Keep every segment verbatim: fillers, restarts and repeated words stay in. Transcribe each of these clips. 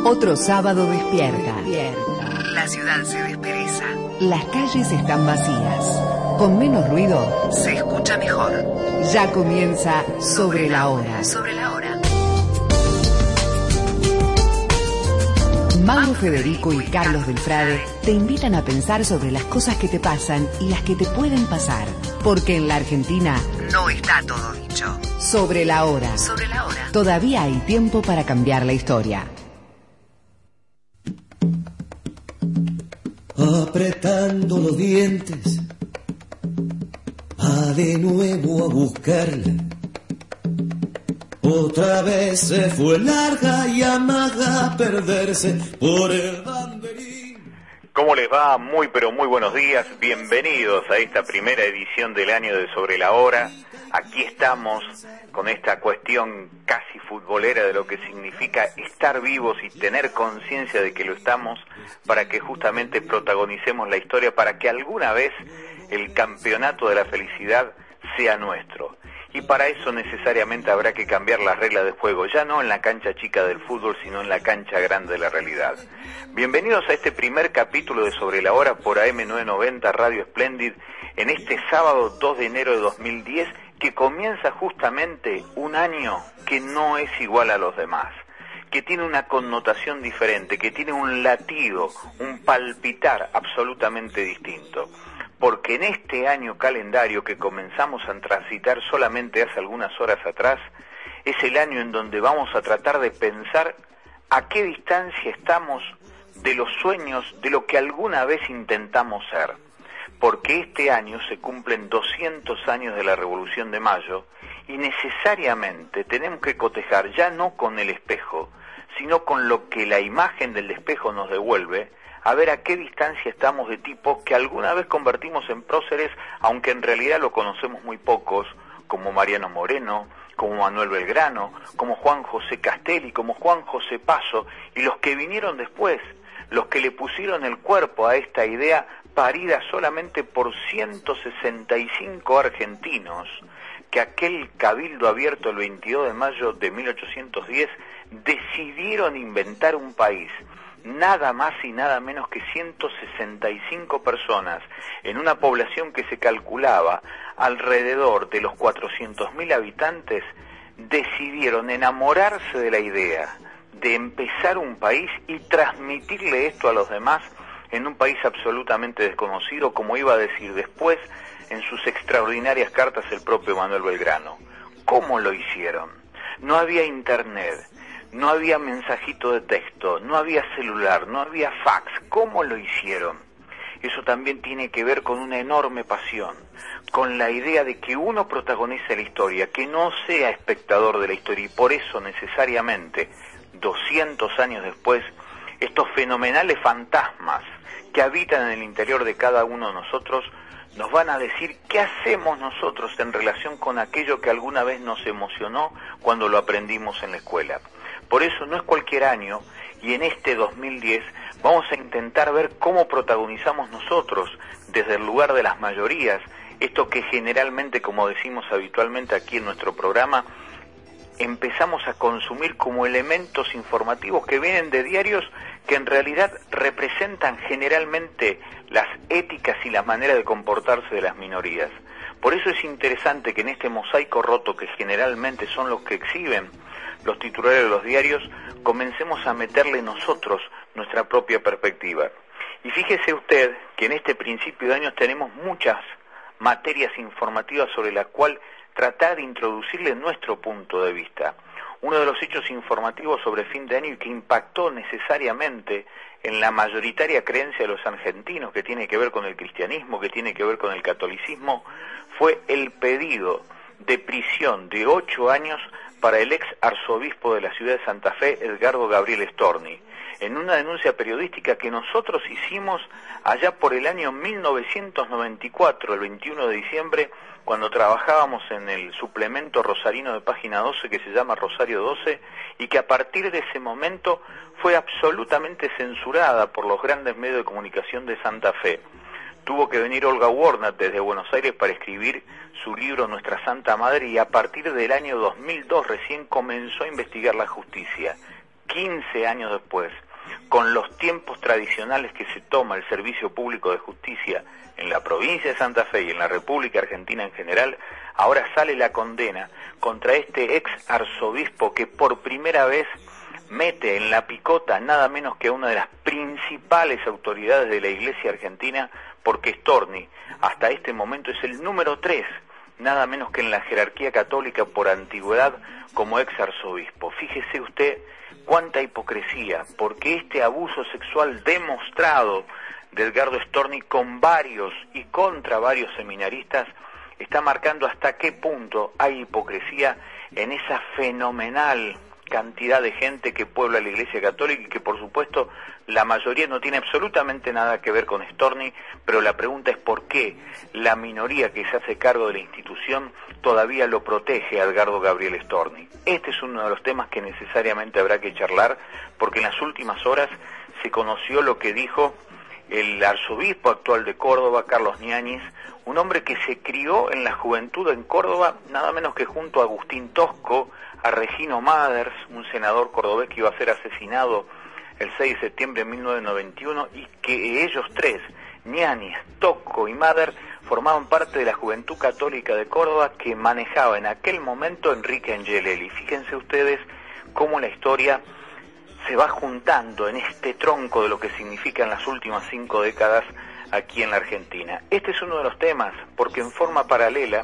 Otro sábado despierta. La ciudad se despereza. Las calles están vacías. Con menos ruido se escucha mejor. Ya comienza Sobre la Hora. Sobre la Hora. Mauro Federico y Carlos Delfrade te invitan a pensar sobre las cosas que te pasan y las que te pueden pasar. Porque en la Argentina no está todo dicho. Sobre la Hora. Sobre la Hora. Todavía hay tiempo para cambiar la historia. Apretando los dientes, va de nuevo a buscarla. Otra vez se fue larga y amaga a perderse por el banderín. ¿Cómo les va? Muy pero muy buenos días. Bienvenidos a esta primera edición del año de Sobre la Hora. Aquí estamos con esta cuestión casi futbolera de lo que significa estar vivos y tener conciencia de que lo estamos, para que justamente protagonicemos la historia, para que alguna vez el campeonato de la felicidad sea nuestro. Y para eso necesariamente habrá que cambiar las reglas de juego, ya no en la cancha chica del fútbol, sino en la cancha grande de la realidad. Bienvenidos a este primer capítulo de Sobre la Hora por A M novecientos noventa Radio Splendid, en este sábado dos de enero de dos mil diez, que comienza justamente un año que no es igual a los demás, que tiene una connotación diferente, que tiene un latido, un palpitar absolutamente distinto. Porque en este año calendario que comenzamos a transitar solamente hace algunas horas atrás, es el año en donde vamos a tratar de pensar a qué distancia estamos de los sueños, de lo que alguna vez intentamos ser. Porque este año se cumplen doscientos años de la Revolución de Mayo y necesariamente tenemos que cotejar ya no con el espejo, sino con lo que la imagen del espejo nos devuelve, a ver a qué distancia estamos de tipos que alguna vez convertimos en próceres, aunque en realidad lo conocemos muy pocos, como Mariano Moreno, como Manuel Belgrano, como Juan José Castelli, como Juan José Paso, y los que vinieron después, los que le pusieron el cuerpo a esta idea parida solamente por ciento sesenta y cinco argentinos, que aquel cabildo abierto el veintidós de mayo de mil ochocientos diez decidieron inventar un país. Nada más y nada menos que ciento sesenta y cinco personas, en una población que se calculaba alrededor de los cuatrocientos mil habitantes, decidieron enamorarse de la idea de empezar un país y transmitirle esto a los demás en un país absolutamente desconocido, como iba a decir después en sus extraordinarias cartas el propio Manuel Belgrano. ¿Cómo lo hicieron? No había internet, no había mensajito de texto, no había celular, no había fax. ¿Cómo lo hicieron? Eso también tiene que ver con una enorme pasión, con la idea de que uno protagonice la historia, que no sea espectador de la historia, y por eso necesariamente, doscientos años después, estos fenomenales fantasmas que habitan en el interior de cada uno de nosotros nos van a decir qué hacemos nosotros en relación con aquello que alguna vez nos emocionó cuando lo aprendimos en la escuela. Por eso no es cualquier año, y en este dos mil diez vamos a intentar ver cómo protagonizamos nosotros, desde el lugar de las mayorías, esto que generalmente, como decimos habitualmente aquí en nuestro programa, empezamos a consumir como elementos informativos que vienen de diarios que en realidad representan generalmente las éticas y la manera de comportarse de las minorías. Por eso es interesante que en este mosaico roto, que generalmente son los que exhiben los titulares de los diarios, comencemos a meterle nosotros nuestra propia perspectiva. Y fíjese usted que en este principio de año tenemos muchas materias informativas sobre la cual tratar de introducirle nuestro punto de vista. Uno de los hechos informativos sobre fin de año y que impactó necesariamente en la mayoritaria creencia de los argentinos, que tiene que ver con el cristianismo, que tiene que ver con el catolicismo, fue el pedido de prisión de ocho años para el ex arzobispo de la ciudad de Santa Fe, Edgardo Gabriel Storni, en una denuncia periodística que nosotros hicimos allá por el año mil novecientos noventa y cuatro, el veintiuno de diciembre, cuando trabajábamos en el suplemento rosarino de Página doce, que se llama Rosario doce, y que a partir de ese momento fue absolutamente censurada por los grandes medios de comunicación de Santa Fe. Tuvo que venir Olga Warnat desde Buenos Aires para escribir su libro Nuestra Santa Madre, y a partir del año dos mil dos recién comenzó a investigar la justicia. quince años después, con los tiempos tradicionales que se toma el Servicio Público de Justicia en la provincia de Santa Fe y en la República Argentina en general, ahora sale la condena contra este ex arzobispo que por primera vez mete en la picota nada menos que a una de las principales autoridades de la Iglesia Argentina, porque Storni hasta este momento es el número tres, nada menos que en la jerarquía católica por antigüedad como ex arzobispo. Fíjese usted cuánta hipocresía, porque este abuso sexual demostrado de Edgardo Storni con varios y contra varios seminaristas está marcando hasta qué punto hay hipocresía en esa fenomenal cantidad de gente que puebla la Iglesia Católica y que por supuesto la mayoría no tiene absolutamente nada que ver con Storni, pero la pregunta es por qué la minoría que se hace cargo de la institución todavía lo protege a Edgardo Gabriel Storni. Este es uno de los temas que necesariamente habrá que charlar, porque en las últimas horas se conoció lo que dijo el arzobispo actual de Córdoba, Carlos Ñáñez, un hombre que se crió en la juventud en Córdoba, nada menos que junto a Agustín Tosco, a Regino Maders, un senador cordobés que iba a ser asesinado el seis de septiembre de mil novecientos noventa y uno, y que ellos tres, Ñáñez, Tosco y Maders, formaban parte de la Juventud Católica de Córdoba que manejaba en aquel momento Enrique Angelelli. Fíjense ustedes cómo la historia se va juntando en este tronco de lo que significan las últimas cinco décadas aquí en la Argentina. Este es uno de los temas, porque en forma paralela,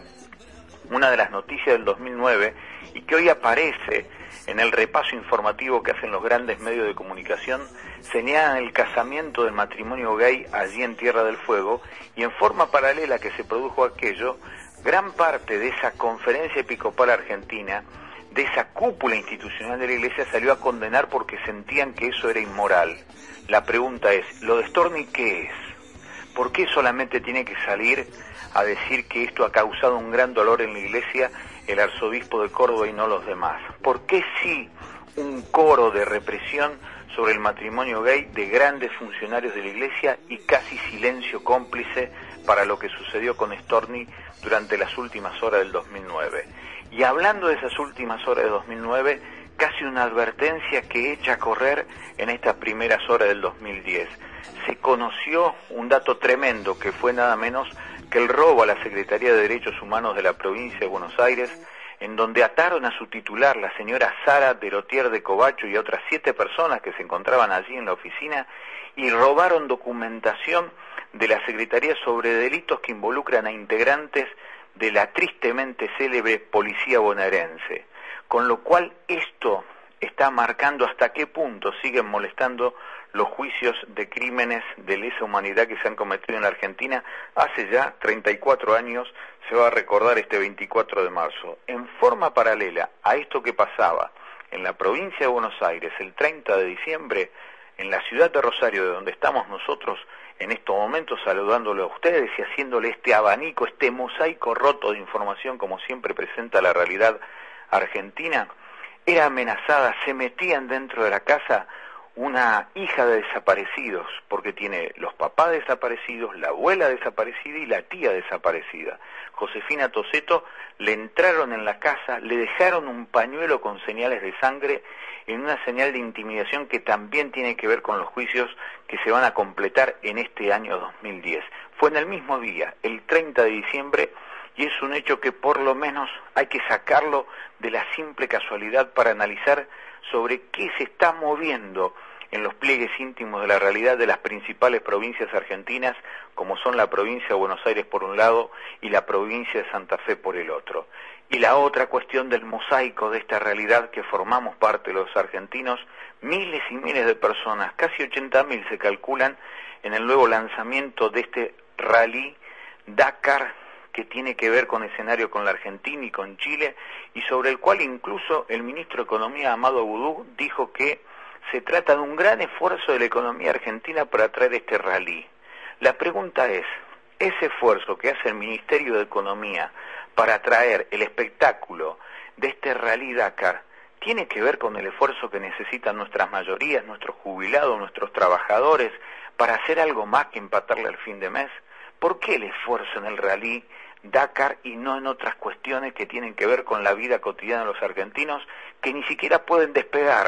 una de las noticias del dos mil nueve, y que hoy aparece en el repaso informativo que hacen los grandes medios de comunicación, señalan el casamiento del matrimonio gay allí en Tierra del Fuego, y en forma paralela que se produjo aquello, gran parte de esa conferencia episcopal argentina, de esa cúpula institucional de la Iglesia, salió a condenar porque sentían que eso era inmoral. La pregunta es, ¿lo de Storni qué es? ¿Por qué solamente tiene que salir a decir que esto ha causado un gran dolor en la Iglesia el arzobispo de Córdoba y no los demás? ¿Por qué sí un coro de represión sobre el matrimonio gay de grandes funcionarios de la Iglesia y casi silencio cómplice para lo que sucedió con Storni durante las últimas horas del dos mil nueve? Y hablando de esas últimas horas de dos mil nueve, casi una advertencia que echa a correr en estas primeras horas del dos mil diez. Se conoció un dato tremendo que fue nada menos que el robo a la Secretaría de Derechos Humanos de la provincia de Buenos Aires, en donde ataron a su titular, la señora Sara Derotier de Covacho, y a otras siete personas que se encontraban allí en la oficina, y robaron documentación de la Secretaría sobre delitos que involucran a integrantes de la tristemente célebre policía bonaerense. Con lo cual esto está marcando hasta qué punto siguen molestando los juicios de crímenes de lesa humanidad que se han cometido en la Argentina hace ya treinta y cuatro años, se va a recordar este veinticuatro de marzo. En forma paralela a esto que pasaba en la provincia de Buenos Aires el treinta de diciembre, en la ciudad de Rosario, de donde estamos nosotros en estos momentos saludándole a ustedes y haciéndole este abanico, este mosaico roto de información como siempre presenta la realidad argentina, era amenazada, se metían dentro de la casa una hija de desaparecidos, porque tiene los papás desaparecidos, la abuela desaparecida y la tía desaparecida. Josefina Toseto, le entraron en la casa, le dejaron un pañuelo con señales de sangre en una señal de intimidación que también tiene que ver con los juicios que se van a completar en este año dos mil diez. Fue en el mismo día, el treinta de diciembre, y es un hecho que por lo menos hay que sacarlo de la simple casualidad para analizar sobre qué se está moviendo en los pliegues íntimos de la realidad de las principales provincias argentinas, como son la provincia de Buenos Aires por un lado y la provincia de Santa Fe por el otro. Y la otra cuestión del mosaico de esta realidad que formamos parte de los argentinos, miles y miles de personas, casi ochenta mil se calculan, en el nuevo lanzamiento de este rally Dakar, que tiene que ver con escenario con la Argentina y con Chile, y sobre el cual incluso el ministro de Economía, Amado Abudu, dijo que se trata de un gran esfuerzo de la economía argentina para traer este rally. La pregunta es, ese esfuerzo que hace el Ministerio de Economía para traer el espectáculo de este rally Dakar, ¿tiene que ver con el esfuerzo que necesitan nuestras mayorías, nuestros jubilados, nuestros trabajadores, para hacer algo más que empatarle al fin de mes? ¿Por qué el esfuerzo en el rally Dakar y no en otras cuestiones que tienen que ver con la vida cotidiana de los argentinos, que ni siquiera pueden despegar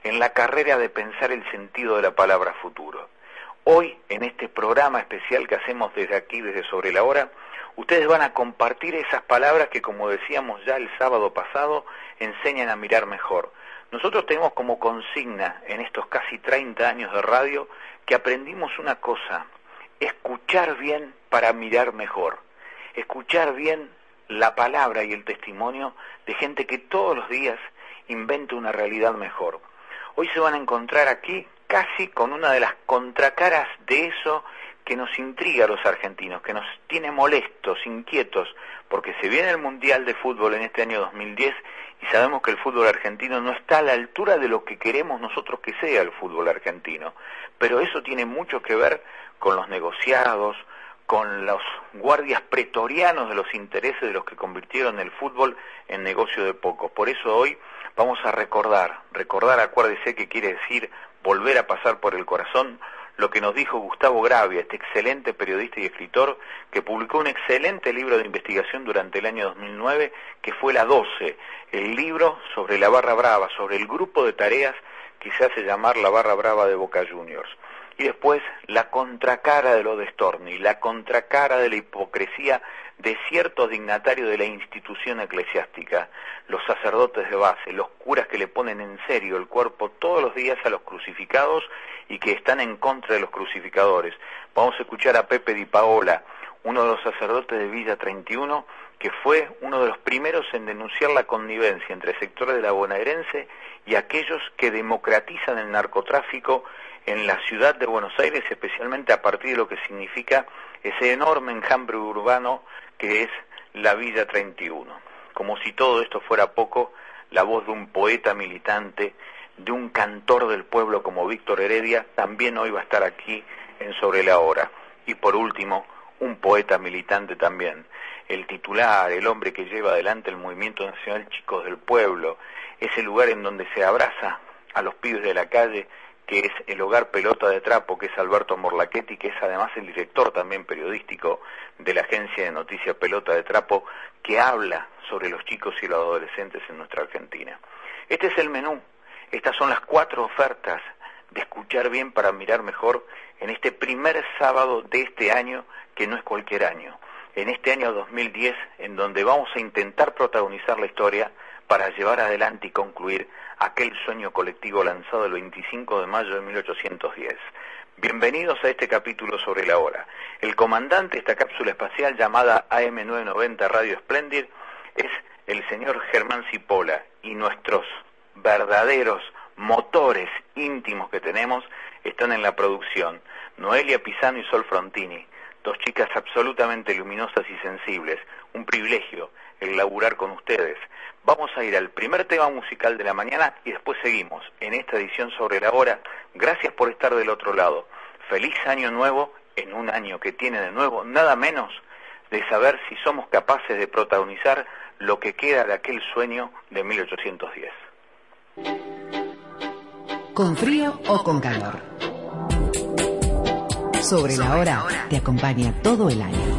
en la carrera de pensar el sentido de la palabra futuro. Hoy, en este programa especial que hacemos desde aquí, desde Sobre la Hora, ustedes van a compartir esas palabras que, como decíamos ya el sábado pasado, enseñan a mirar mejor. Nosotros tenemos como consigna en estos casi treinta años de radio que aprendimos una cosa: escuchar bien para mirar mejor. Escuchar bien la palabra y el testimonio de gente que todos los días inventa una realidad mejor. Hoy se van a encontrar aquí casi con una de las contracaras de eso que nos intriga a los argentinos, que nos tiene molestos, inquietos, porque se viene el Mundial de Fútbol en este año dos mil diez y sabemos que el fútbol argentino no está a la altura de lo que queremos nosotros que sea el fútbol argentino. Pero eso tiene mucho que ver con los negociados, con los guardias pretorianos de los intereses de los que convirtieron el fútbol en negocio de pocos. Por eso hoy vamos a recordar, recordar, acuérdese que quiere decir volver a pasar por el corazón, lo que nos dijo Gustavo Gravia, este excelente periodista y escritor que publicó un excelente libro de investigación durante el año dos mil nueve, que fue La doce, el libro sobre la Barra Brava, sobre el grupo de tareas que se hace llamar la Barra Brava de Boca Juniors. Y después la contracara de lo de Storni, la contracara de la hipocresía de ciertos dignatarios de la institución eclesiástica, los sacerdotes de base, los curas que le ponen en serio el cuerpo todos los días a los crucificados y que están en contra de los crucificadores. Vamos a escuchar a Pepe Di Paola, uno de los sacerdotes de Villa treinta y uno, que fue uno de los primeros en denunciar la connivencia entre sectores de la bonaerense y aquellos que democratizan el narcotráfico en la ciudad de Buenos Aires, especialmente a partir de lo que significa ese enorme enjambre urbano que es la Villa treinta y uno. Como si todo esto fuera poco, la voz de un poeta militante, de un cantor del pueblo como Víctor Heredia, también hoy va a estar aquí en Sobre la Hora. Y por último, un poeta militante también, el titular, el hombre que lleva adelante el Movimiento Nacional Chicos del Pueblo, ese lugar en donde se abraza a los pibes de la calle, que es el Hogar Pelota de Trapo, que es Alberto Morlachetti, que es además el director también periodístico de la agencia de noticias Pelota de Trapo, que habla sobre los chicos y los adolescentes en nuestra Argentina. Este es el menú, estas son las cuatro ofertas de escuchar bien para mirar mejor en este primer sábado de este año, que no es cualquier año, en este año dos mil diez, en donde vamos a intentar protagonizar la historia para llevar adelante y concluir aquel sueño colectivo lanzado el veinticinco de mayo de mil ochocientos diez. Bienvenidos a este capítulo Sobre la Hora. El comandante de esta cápsula espacial llamada A M novecientos noventa Radio Splendid es el señor Germán Cipolla, y nuestros verdaderos motores íntimos que tenemos están en la producción. Noelia Pisano y Sol Frontini, dos chicas absolutamente luminosas y sensibles. Un privilegio el laburar con ustedes. Vamos a ir al primer tema musical de la mañana y después seguimos en esta edición Sobre la Hora. Gracias por estar del otro lado. Feliz año nuevo, en un año que tiene de nuevo nada menos de saber si somos capaces de protagonizar lo que queda de aquel sueño de mil ochocientos diez. Con frío o con calor. Sobre la Hora te acompaña todo el año.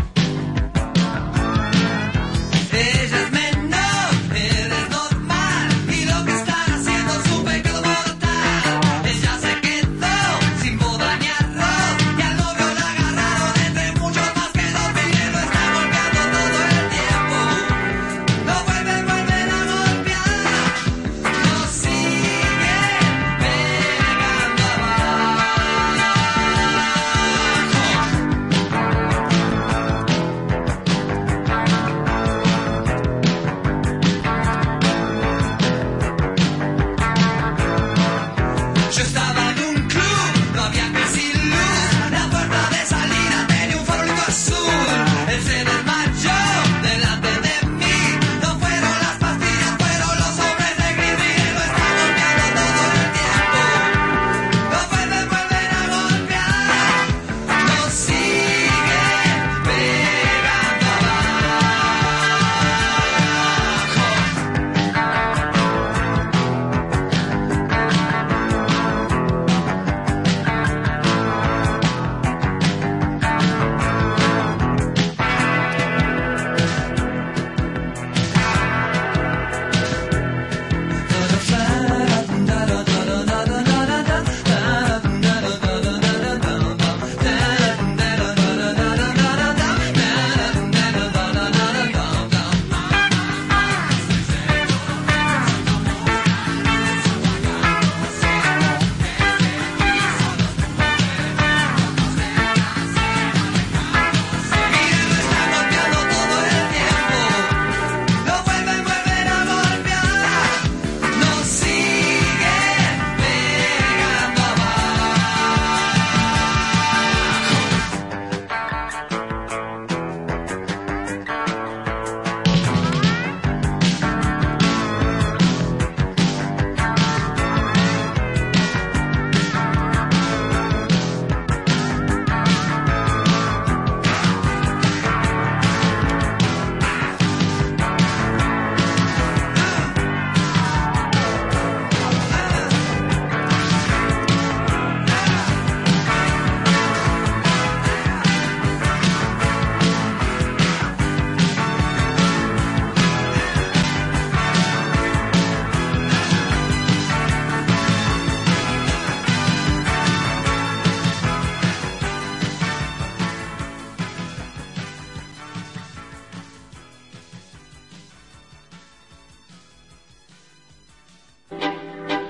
Ella es menor, él es normal.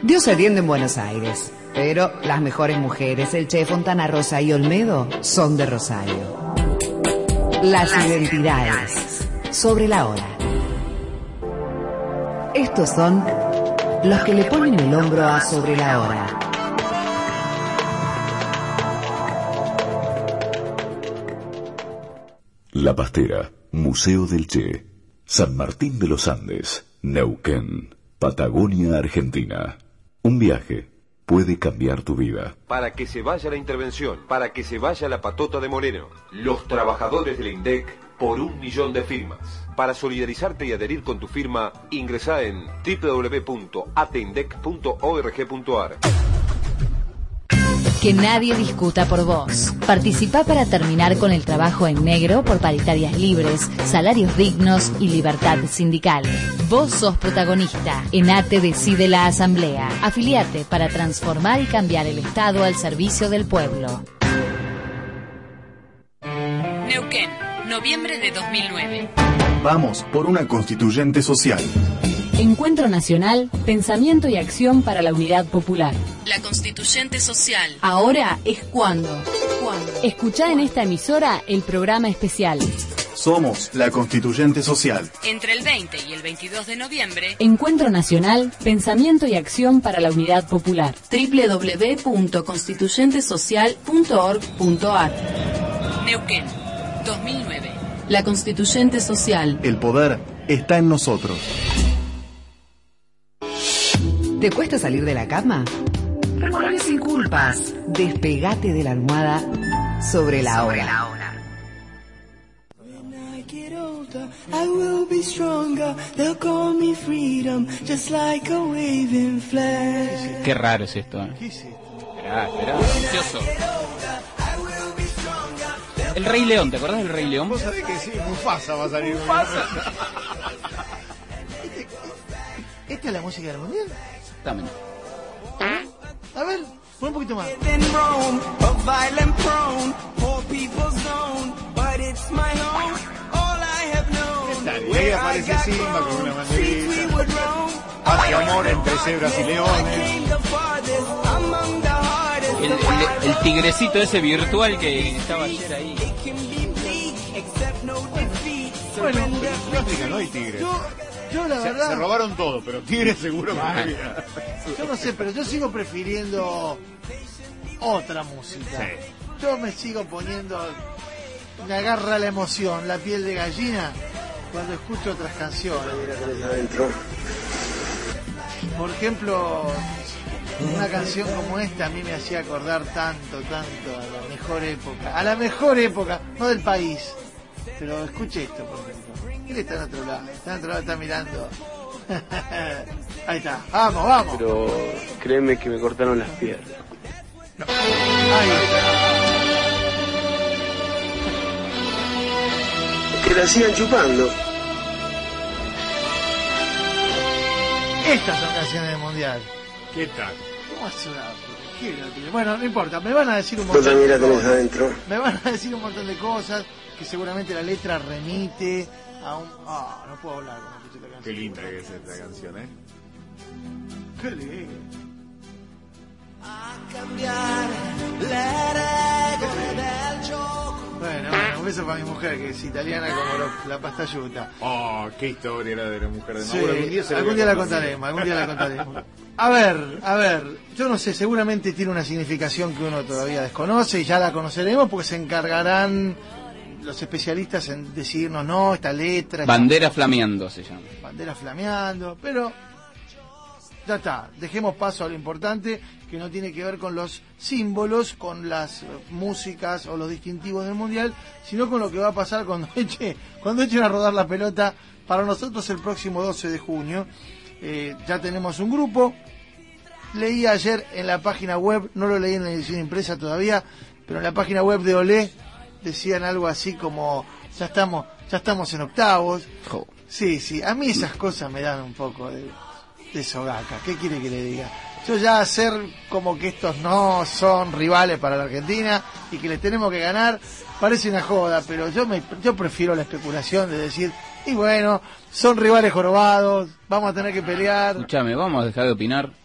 Dios se atiende en Buenos Aires, pero las mejores mujeres, el Che, Fontana Rosa y Olmedo, son de Rosario. Las, las identidades. identidades. Sobre la hora. Estos son los que le ponen el hombro a Sobre la Hora. La Pastera, Museo del Che, San Martín de los Andes, Neuquén, Patagonia, Argentina. Un viaje puede cambiar tu vida. Para que se vaya la intervención, para que se vaya la patota de Moreno, los trabajadores del INDEC por un millón de firmas. Para solidarizarte y adherir con tu firma, ingresá en doble u doble u doble u punto atindec punto org punto ar. Que nadie discuta por vos. Participá para terminar con el trabajo en negro por paritarias libres, salarios dignos y libertad sindical. Vos sos protagonista. ENATE decide la asamblea. Afiliate para transformar y cambiar el Estado al servicio del pueblo. Neuquén, noviembre de dos mil nueve. Vamos por una constituyente social. Encuentro Nacional, Pensamiento y Acción para la Unidad Popular. La Constituyente Social. Ahora es cuando. ¿Cuándo? Escuchá en esta emisora el programa especial. Somos la Constituyente Social. Entre el veinte y el veintidós de noviembre. Encuentro Nacional, Pensamiento y Acción para la Unidad Popular. doble u doble u doble u punto constituyente social punto org punto ar. Neuquén, dos mil nueve. La Constituyente Social. El poder está en nosotros. ¿Te cuesta salir de la cama? Remueve sin culpas. Despegate de la almohada Sobre la Hora. I will be stronger, they'll call me freedom, just like a waving flag. Qué raro es esto, ¿eh? ¿Qué es esto? Esperá, esperá, ansioso. El Rey León, ¿te acordás del Rey León? Vos sabés que sí, Mufasa va a salir. Mufasa. ¿Este, ¿Esta es la música del mundial? Exactamente. A ver, pon un poquito más. Y ahí aparece Simba con una banderita. Hace amor entre cebras y leones. El, el, el tigrecito ese virtual que estaba ayer ahí. Bueno, en África no hay tigres. Yo, yo la verdad... Se, se robaron todo, pero tigres seguro que no había. Yo no sé, pero yo sigo prefiriendo otra música. Sí. Yo me sigo poniendo... Me agarra la emoción, la piel de gallina cuando escucho otras canciones. Por ejemplo, una canción como esta a mí me hacía acordar tanto, tanto a la mejor época. A la mejor época, no del país. Pero escuche esto, por ejemplo. Él está en otro lado, está en otro lado, está mirando. Ahí está, vamos, vamos. Pero créeme que me cortaron las piernas. No. Ahí está. Que la sigan chupando. Estas son canciones del mundial. ¿Qué tal? ¿Cómo hace una? ¿Qué no? Bueno, no importa, me van a decir un montón de cosas. Tenés adentro. Me van a decir un montón de cosas que seguramente la letra remite a un... Ah, oh, no puedo hablar cuando escucho esta canción. Qué linda que es esta canción, ¿eh? Qué lindo. A cambiar le regole del gioco. Bueno, bueno, un beso para mi mujer, que es italiana como lo, la pasta yuta. Oh, qué historia era de la mujer de sí, Mauro. Algún día, se algún día la contaremos, algún día la contaremos. A ver, a ver, yo no sé, seguramente tiene una significación que uno todavía desconoce y ya la conoceremos porque se encargarán los especialistas en decirnos, no, esta letra... Bandera esta... flameando se llama. Bandera flameando, pero... Ya está, dejemos paso a lo importante, que no tiene que ver con los símbolos, con las músicas o los distintivos del mundial, sino con lo que va a pasar cuando eche, cuando echen a rodar la pelota para nosotros el próximo doce de junio. Eh, ya tenemos un grupo. Leí ayer en la página web, no lo leí en la edición impresa todavía, pero en la página web de Olé decían algo así como ya estamos, ya estamos en octavos. Oh. Sí, sí, a mí esas cosas me dan un poco de... de sogaca, ¿qué quiere que le diga? Yo ya hacer como que estos no son rivales para la Argentina y que les tenemos que ganar, parece una joda, pero yo me yo prefiero la especulación de decir, y bueno, son rivales jorobados, vamos a tener que pelear. Escúchame, vamos a dejar de opinar y,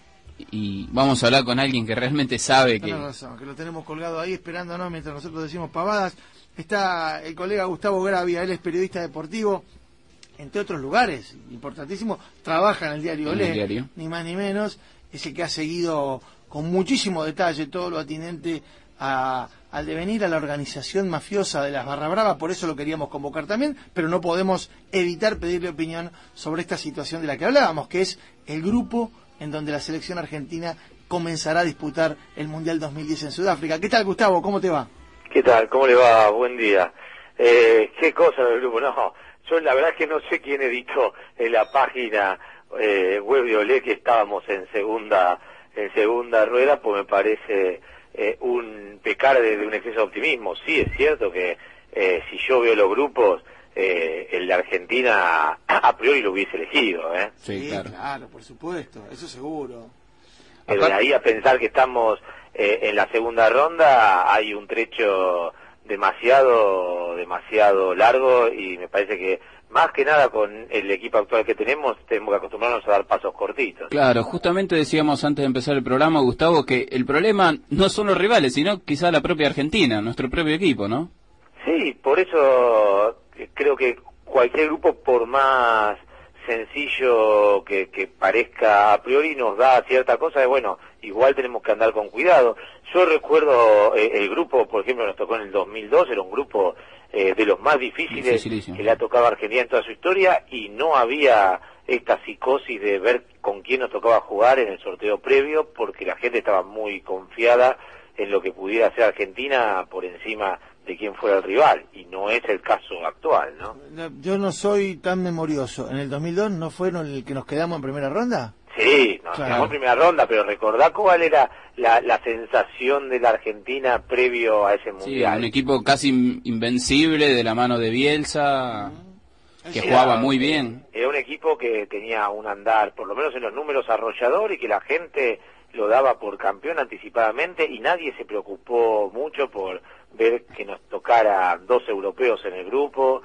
y vamos a hablar con alguien que realmente sabe que... Tienes razón, que lo tenemos colgado ahí esperándonos mientras nosotros decimos pavadas. Está el colega Gustavo Gravia, él es periodista deportivo, entre otros lugares, importantísimo, trabaja en el diario En Olé, el diario. ni más ni menos, es el que ha seguido con muchísimo detalle todo lo atinente a, al devenir a la organización mafiosa de las Barra Brava, por eso lo queríamos convocar también, pero no podemos evitar pedirle opinión sobre esta situación de la que hablábamos, que es el grupo en donde la selección argentina comenzará a disputar el Mundial dos mil diez en Sudáfrica. ¿Qué tal, Gustavo? ¿Cómo te va? ¿Qué tal? ¿Cómo le va? Buen día. Eh, ¿Qué cosa del grupo? No, yo la verdad es que no sé quién editó en la página eh, web de Olé que estábamos en segunda en segunda rueda, pues me parece eh, un pecar de, de un exceso de optimismo. Sí, es cierto que eh, si yo veo los grupos, eh, el de Argentina a priori lo hubiese elegido, ¿eh? Sí, sí, claro. claro, por supuesto, eso seguro. Pero de ahí a pensar que estamos eh, en la segunda ronda hay un trecho demasiado, demasiado largo y me parece que más que nada con el equipo actual que tenemos tenemos que acostumbrarnos a dar pasos cortitos. Claro, justamente decíamos antes de empezar el programa, Gustavo, que el problema no son los rivales, sino quizá la propia Argentina, nuestro propio equipo, ¿no? Sí, por eso creo que cualquier grupo, por más sencillo que, que parezca a priori, nos da cierta cosa de, bueno, igual tenemos que andar con cuidado. Yo recuerdo eh, el grupo, por ejemplo, nos tocó en el dos mil dos, era un grupo eh, de los más difíciles que le ha tocado a Argentina en toda su historia, y no había esta psicosis de ver con quién nos tocaba jugar en el sorteo previo, porque la gente estaba muy confiada en lo que pudiera hacer Argentina por encima de quién fuera el rival, y no es el caso actual, ¿no? Yo no soy tan memorioso. ¿En el dos mil dos no fueron el que nos quedamos en primera ronda? Sí, nos Claro. quedamos en primera ronda, pero recordá cuál era la, la sensación de la Argentina previo a ese Sí, mundial. un equipo casi in- invencible de la mano de Bielsa, que Era- jugaba muy bien. Era un equipo que tenía un andar, por lo menos en los números, arrollador, y que la gente lo daba por campeón anticipadamente, y nadie se preocupó mucho por ver que nos tocara dos europeos en el grupo,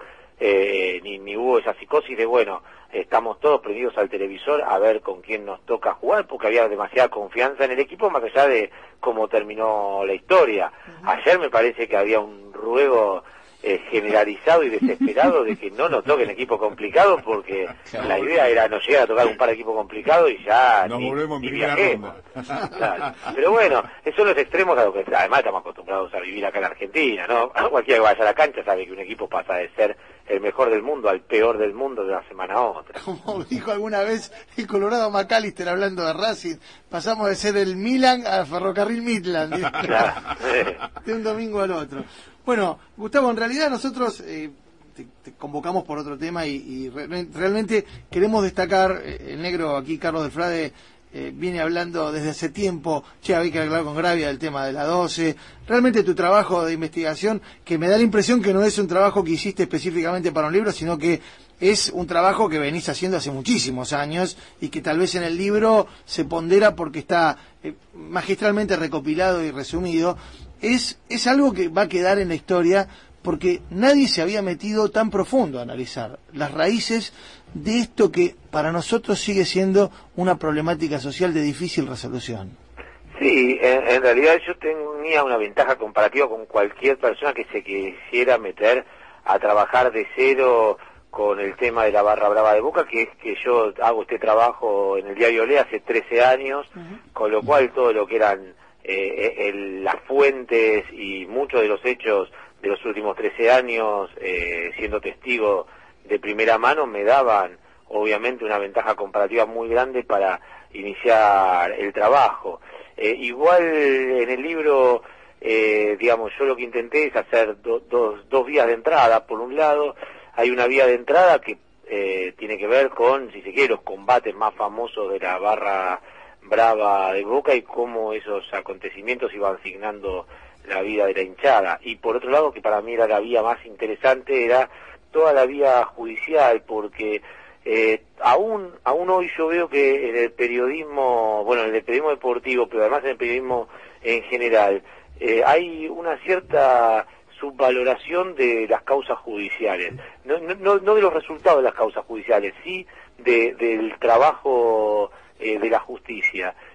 eh, ni, ni hubo esa psicosis de, bueno, estamos todos prendidos al televisor a ver con quién nos toca jugar, porque había demasiada confianza en el equipo, más allá de cómo terminó la historia. Ayer me parece que había un ruego eh, generalizado y desesperado de que no nos toquen equipos complicados, porque la idea era no llegar a tocar un par de equipos complicados y ya Nos ni, volvemos en ni primera viajemos. ronda. Claro. Pero bueno, esos son los extremos a los que además estamos acostumbrados a vivir acá en Argentina, ¿no? Cualquiera que vaya a la cancha sabe que un equipo pasa de ser el mejor del mundo al peor del mundo de una semana a otra. Como dijo alguna vez el Colorado McAllister hablando de Racing, pasamos de ser el Milan al Ferrocarril Midland, ¿sí? Claro. de un domingo al otro. Bueno, Gustavo, en realidad nosotros eh, te, te convocamos por otro tema y, y re- realmente queremos destacar, eh, el negro aquí, Carlos del Frade, eh, viene hablando desde hace tiempo, che, había que hablar con Gravia del tema de la doce, realmente tu trabajo de investigación, que me da la impresión que no es un trabajo que hiciste específicamente para un libro, sino que es un trabajo que venís haciendo hace muchísimos años y que tal vez en el libro se pondera porque está eh, magistralmente recopilado y resumido. Es, es algo que va a quedar en la historia porque nadie se había metido tan profundo a analizar las raíces de esto que para nosotros sigue siendo una problemática social de difícil resolución. Sí, en, en realidad yo tenía una ventaja comparativa con cualquier persona que se quisiera meter a trabajar de cero con el tema de la Barra Brava de Boca, que es que yo hago este trabajo en el diario Olé hace trece años, uh-huh. Con lo cual todo lo que eran eh, el, las fuentes y muchos de los hechos de los últimos trece años, eh, siendo testigo de primera mano, me daban obviamente una ventaja comparativa muy grande para iniciar el trabajo. Eh, igual en el libro, eh, digamos, yo lo que intenté es hacer do, dos, dos vías de entrada. Por un lado, hay una vía de entrada que eh, tiene que ver con, si se quiere, los combates más famosos de la Barra Brava de Boca y cómo esos acontecimientos iban signando la vida de la hinchada. Y por otro lado, que para mí era la vía más interesante, era toda la vía judicial, porque eh, aún aún hoy yo veo que en el periodismo, bueno, en el periodismo deportivo, pero además en el periodismo en general, eh, hay una cierta subvaloración de las causas judiciales, no, no, no de los resultados de las causas judiciales, sí de, del trabajo eh, de la justicia.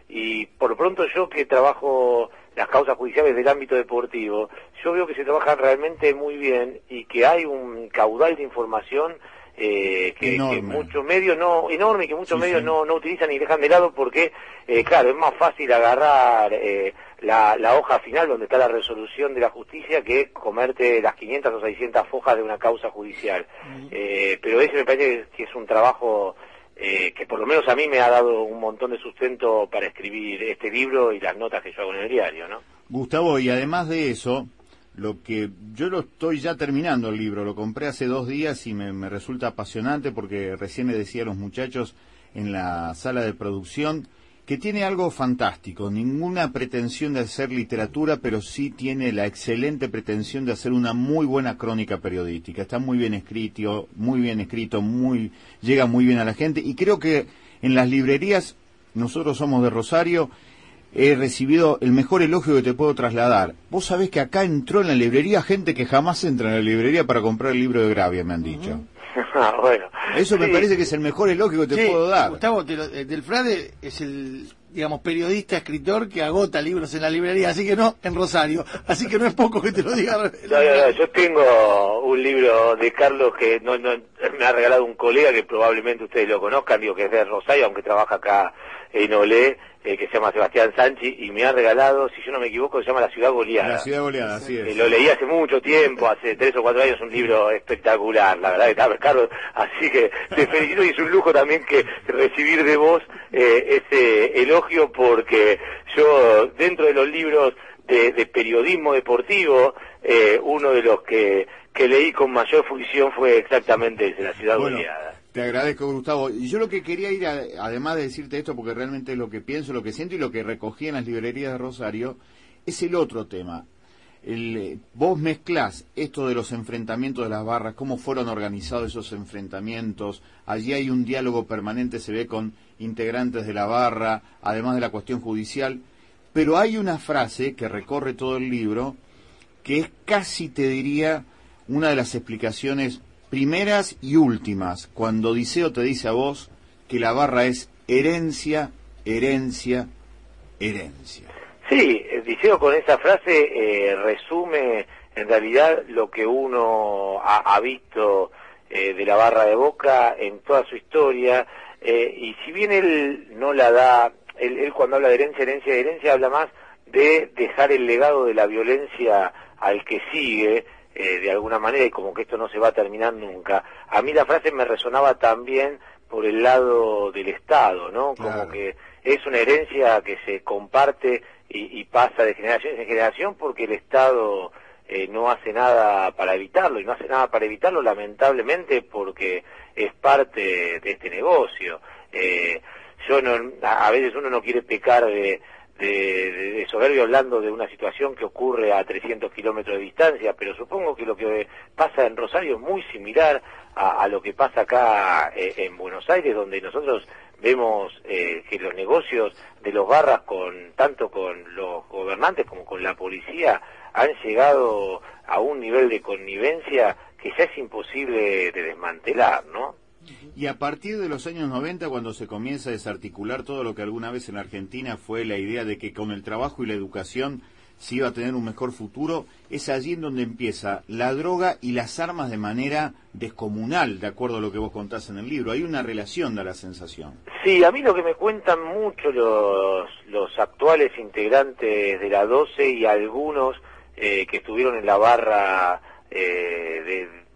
y por lo pronto yo que trabajo las causas judiciales del ámbito deportivo, yo veo que se trabajan realmente muy bien y que hay un caudal de información eh, que, que muchos medios no, enorme, que muchos sí, medios sí. no no utilizan y dejan de lado porque, eh, claro, es más fácil agarrar eh, la, la hoja final donde está la resolución de la justicia que comerte las quinientas o seiscientas hojas de una causa judicial. Uh-huh. eh, pero ese me parece que es un trabajo eh, que por lo menos a mí me ha dado un montón de sustento para escribir este libro y las notas que yo hago en el diario, ¿no? Gustavo, y además de eso, lo que yo lo estoy ya terminando el libro, lo compré hace dos días y me, me resulta apasionante porque recién le decía a los muchachos en la sala de producción que tiene algo fantástico, ninguna pretensión de hacer literatura, pero sí tiene la excelente pretensión de hacer una muy buena crónica periodística. Está muy bien escrito, muy bien escrito, muy llega muy bien a la gente y creo que en las librerías, nosotros somos de Rosario, he recibido el mejor elogio que te puedo trasladar. Vos sabés que acá entró en la librería gente que jamás entra en la librería para comprar el libro de Gravia, me han dicho. Uh-huh. Bueno, eso me sí. parece que es el mejor elogio que te sí, puedo dar. Gustavo te lo, eh, Del Frade es el, digamos, periodista, escritor que agota libros en la librería, así que no, en Rosario, así que no es poco que te lo diga. No, no, no, yo tengo un libro de Carlos que no, no me ha regalado un colega que probablemente ustedes lo conozcan, digo que es de Rosario, aunque trabaja acá en Olé, eh, que se llama Sebastián Sanchi, y me ha regalado, si yo no me equivoco, se llama La Ciudad Goleada. La Ciudad Goleada, así es. Eh, lo leí hace mucho tiempo, hace tres o cuatro años, un libro espectacular, la verdad que está, Carlos, así que te felicito y es un lujo también que recibir de vos eh, ese elogio, porque yo, dentro de los libros de, de periodismo deportivo, eh, uno de los que, que leí con mayor fruición fue exactamente ese, La Ciudad bueno. Goleada. Te agradezco, Gustavo. Y yo lo que quería ir, a, además de decirte esto, porque realmente es lo que pienso, lo que siento y lo que recogí en las librerías de Rosario, es el otro tema. El, eh, vos mezclás esto de los enfrentamientos de las barras, cómo fueron organizados esos enfrentamientos. Allí hay un diálogo permanente, se ve con integrantes de la barra, además de la cuestión judicial. Pero hay una frase que recorre todo el libro, que es casi, te diría, una de las explicaciones primeras y últimas, cuando Odiseo te dice a vos que la barra es herencia, herencia, herencia. Sí, Odiseo con esa frase eh, resume en realidad lo que uno ha, ha visto eh, de la barra de Boca en toda su historia, eh, y si bien él no la da, él, él cuando habla de herencia, herencia, herencia, habla más de dejar el legado de la violencia al que sigue, Eh, de alguna manera, y como que esto no se va a terminar nunca. A mí la frase me resonaba también por el lado del Estado, ¿no? Como claro. que es una herencia que se comparte y, y pasa de generación en generación porque el Estado eh, no hace nada para evitarlo, y no hace nada para evitarlo lamentablemente porque es parte de este negocio. Eh, yo no, a veces uno no quiere pecar de De, de, de soberbio hablando de una situación que ocurre a trescientos kilómetros de distancia, pero supongo que lo que pasa en Rosario es muy similar a, a lo que pasa acá eh, en Buenos Aires, donde nosotros vemos eh, que los negocios de los barras, con tanto con los gobernantes como con la policía, han llegado a un nivel de connivencia que ya es imposible de desmantelar, ¿no? Y a partir de los años noventa, cuando se comienza a desarticular todo lo que alguna vez en la Argentina fue la idea de que con el trabajo y la educación se iba a tener un mejor futuro, es allí en donde empieza la droga y las armas de manera descomunal, de acuerdo a lo que vos contás en el libro. Hay una relación, da la sensación. Sí, a mí lo que me cuentan mucho los, los actuales integrantes de la doce y algunos eh, que estuvieron en la barra eh, de...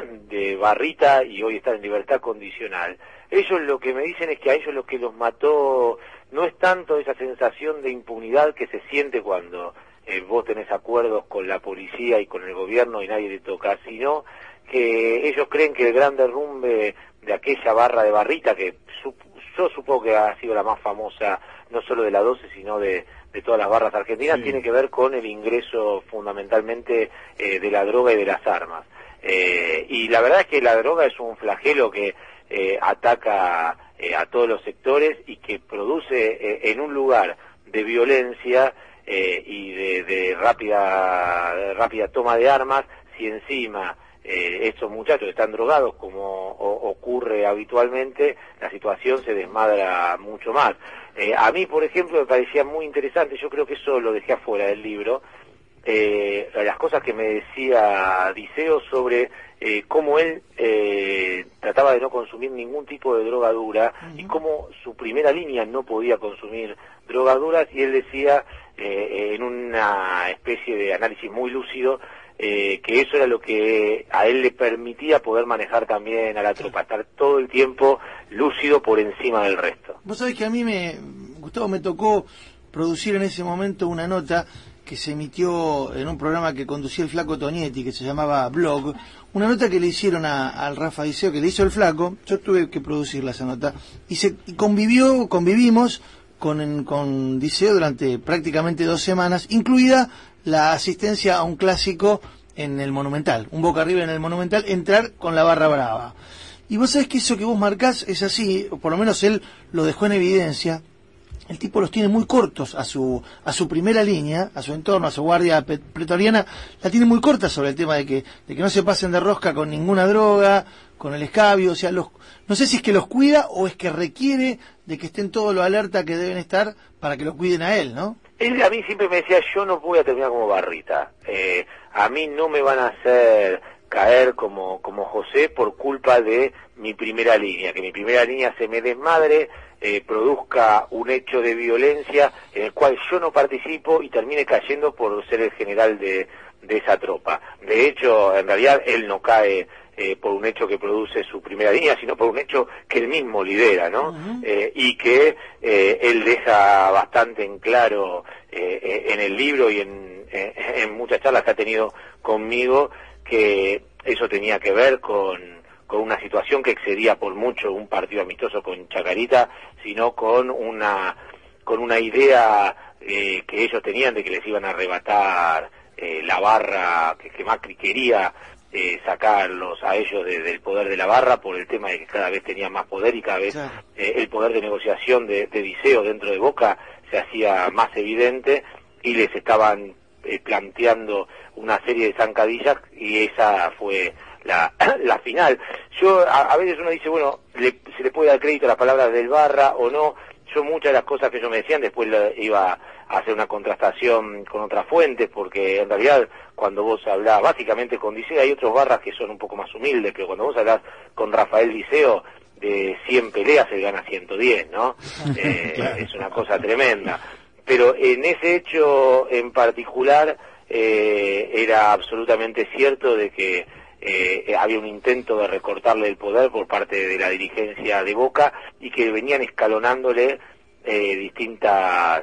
de Barrita y hoy están en libertad condicional. Ellos lo que me dicen es que a ellos lo que los mató no es tanto esa sensación de impunidad que se siente cuando eh, vos tenés acuerdos con la policía y con el gobierno y nadie te toca, sino que ellos creen que el gran derrumbe de aquella barra de Barrita, que sup yo supongo que ha sido la más famosa no solo de la doce sino de, de todas las barras argentinas, sí. tiene que ver con el ingreso fundamentalmente eh, de la droga y de las armas. Eh, y la verdad es que la droga es un flagelo que eh, ataca eh, a todos los sectores y que produce eh, en un lugar de violencia eh, y de, de rápida de rápida toma de armas, si encima eh, estos muchachos están drogados como o, ocurre habitualmente, la situación se desmadra mucho más. Eh, a mí, por ejemplo, me parecía muy interesante, yo creo que eso lo dejé afuera del libro, eh, las cosas que me decía Diceo sobre eh, cómo él eh, trataba de no consumir ningún tipo de droga dura, uh-huh, y cómo su primera línea no podía consumir drogas duras, y él decía eh, en una especie de análisis muy lúcido eh, que eso era lo que a él le permitía poder manejar también a la tropa, estar todo el tiempo lúcido por encima del resto. Vos sabés que a mí me, Gustavo, me tocó producir en ese momento una nota que se emitió en un programa que conducía el Flaco Tonietti, que se llamaba Blog, una nota que le hicieron a, al Rafa Diceo, que le hizo el Flaco. Yo tuve que producirla esa nota, y se y convivió, convivimos con, con Diceo durante prácticamente dos semanas, incluida la asistencia a un clásico en el Monumental, un Boca River en el Monumental, entrar con la barra brava. Y vos sabés que eso que vos marcás es así, o por lo menos él lo dejó en evidencia. El tipo los tiene muy cortos a su a su primera línea, a su entorno, a su guardia pretoriana, la tiene muy corta sobre el tema de que de que no se pasen de rosca con ninguna droga, con el escabio, o sea, los, no sé si es que los cuida o es que requiere de que estén todos lo alerta que deben estar para que lo cuiden a él, ¿no? Él a mí siempre me decía, yo no voy a terminar como Barrita, eh, a mí no me van a hacer caer como como José por culpa de mi primera línea, que mi primera línea se me desmadre, eh, produzca un hecho de violencia en el cual yo no participo y termine cayendo por ser el general de, de esa tropa. De hecho, en realidad él no cae eh, por un hecho que produce su primera línea, sino por un hecho que él mismo lidera, ¿no? Uh-huh. eh, y que eh, él deja bastante en claro eh, en el libro y en, en, en muchas charlas que ha tenido conmigo, que eso tenía que ver con con una situación que excedía por mucho un partido amistoso con Chacarita, sino con una con una idea eh, que ellos tenían de que les iban a arrebatar eh, la barra, que, que Macri quería eh, sacarlos a ellos de, del poder de la barra por el tema de que cada vez tenían más poder y cada vez sí. eh, el poder de negociación de, de Diceo dentro de Boca se hacía más evidente, y les estaban eh, planteando una serie de zancadillas, y esa fue la, la final. Yo, a, a veces uno dice, bueno, le, se le puede dar crédito a las palabras del Barra o no. Yo muchas de las cosas que ellos me decían después lo, iba a hacer una contrastación con otras fuentes, porque en realidad cuando vos hablás básicamente con Diceo, hay otros Barras que son un poco más humildes, pero cuando vos hablás con Rafael Diceo, de cien peleas él gana ciento diez, ¿no? Eh, claro. Es una cosa tremenda. Pero en ese hecho en particular eh, era absolutamente cierto de que Eh, había un intento de recortarle el poder por parte de la dirigencia de Boca, y que venían escalonándole eh, distintas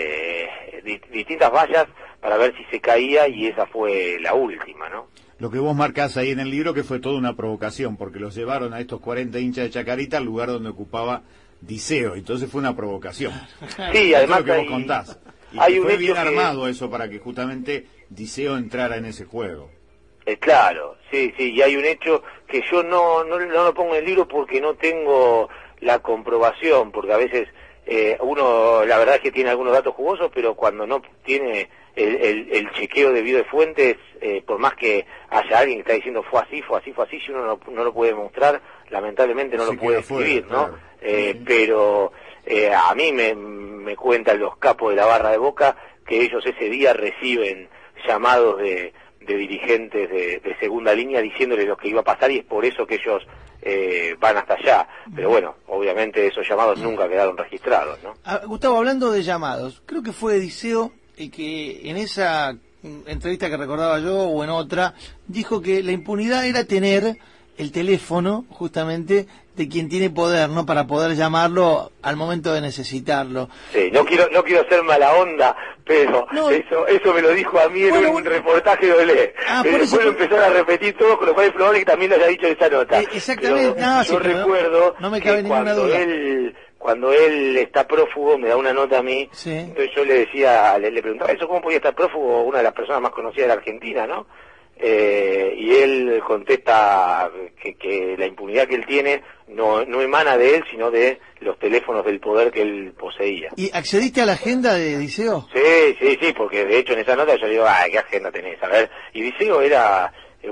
eh, di distintas vallas para ver si se caía, y esa fue la última, ¿no? Lo que vos marcás ahí en el libro, que fue toda una provocación, porque los llevaron a estos cuarenta hinchas de Chacarita al lugar donde ocupaba Diceo, entonces fue una provocación. Sí, además es lo que hay, vos contás. Y hay un fue hecho bien que... armado eso para que justamente Diceo entrara en ese juego. Eh, claro, sí, sí, y hay un hecho que yo no, no, no lo pongo en el libro porque no tengo la comprobación, porque a veces eh, uno, la verdad es que tiene algunos datos jugosos, pero cuando no tiene el, el, el chequeo debido de fuentes, eh, por más que haya alguien que está diciendo fue así, fue así, fue así, si uno no, no lo puede mostrar, lamentablemente no Se lo puede escribir, fuera, ¿no? Claro. Eh, sí. Pero eh, a mí me, me cuentan los capos de la barra de Boca que ellos ese día reciben llamados de de dirigentes de, de segunda línea diciéndoles lo que iba a pasar, y es por eso que ellos eh, van hasta allá. Pero bueno, obviamente esos llamados nunca quedaron registrados, ¿no? Ah, Gustavo, hablando de llamados, creo que fue Diceo el que en esa entrevista que recordaba yo o en otra dijo que la impunidad era tener el teléfono justamente de quien tiene poder, ¿no? Para poder llamarlo al momento de necesitarlo. Sí, no quiero no quiero ser mala onda, pero no, eso eso me lo dijo a mí en bueno, un bueno. reportaje de Olé. Ah, pero después lo empezaron a repetir todo, con lo cual es probable que también lo haya dicho en esa nota. Eh, exactamente. Pero no, yo sí, recuerdo no, no me cabe que ninguna cuando duda. él cuando él está prófugo, me da una nota a mí, sí. Entonces yo le decía, le, le preguntaba, ¿eso cómo podía estar prófugo una de las personas más conocidas de la Argentina, no? Eh, y él contesta que, que la impunidad que él tiene no, no emana de él, sino de los teléfonos del poder que él poseía. ¿Y accediste a la agenda de Diceo? Sí, sí, sí, porque de hecho en esa nota yo le digo, ay, ¿qué agenda tenés? A ver, y Diceo era un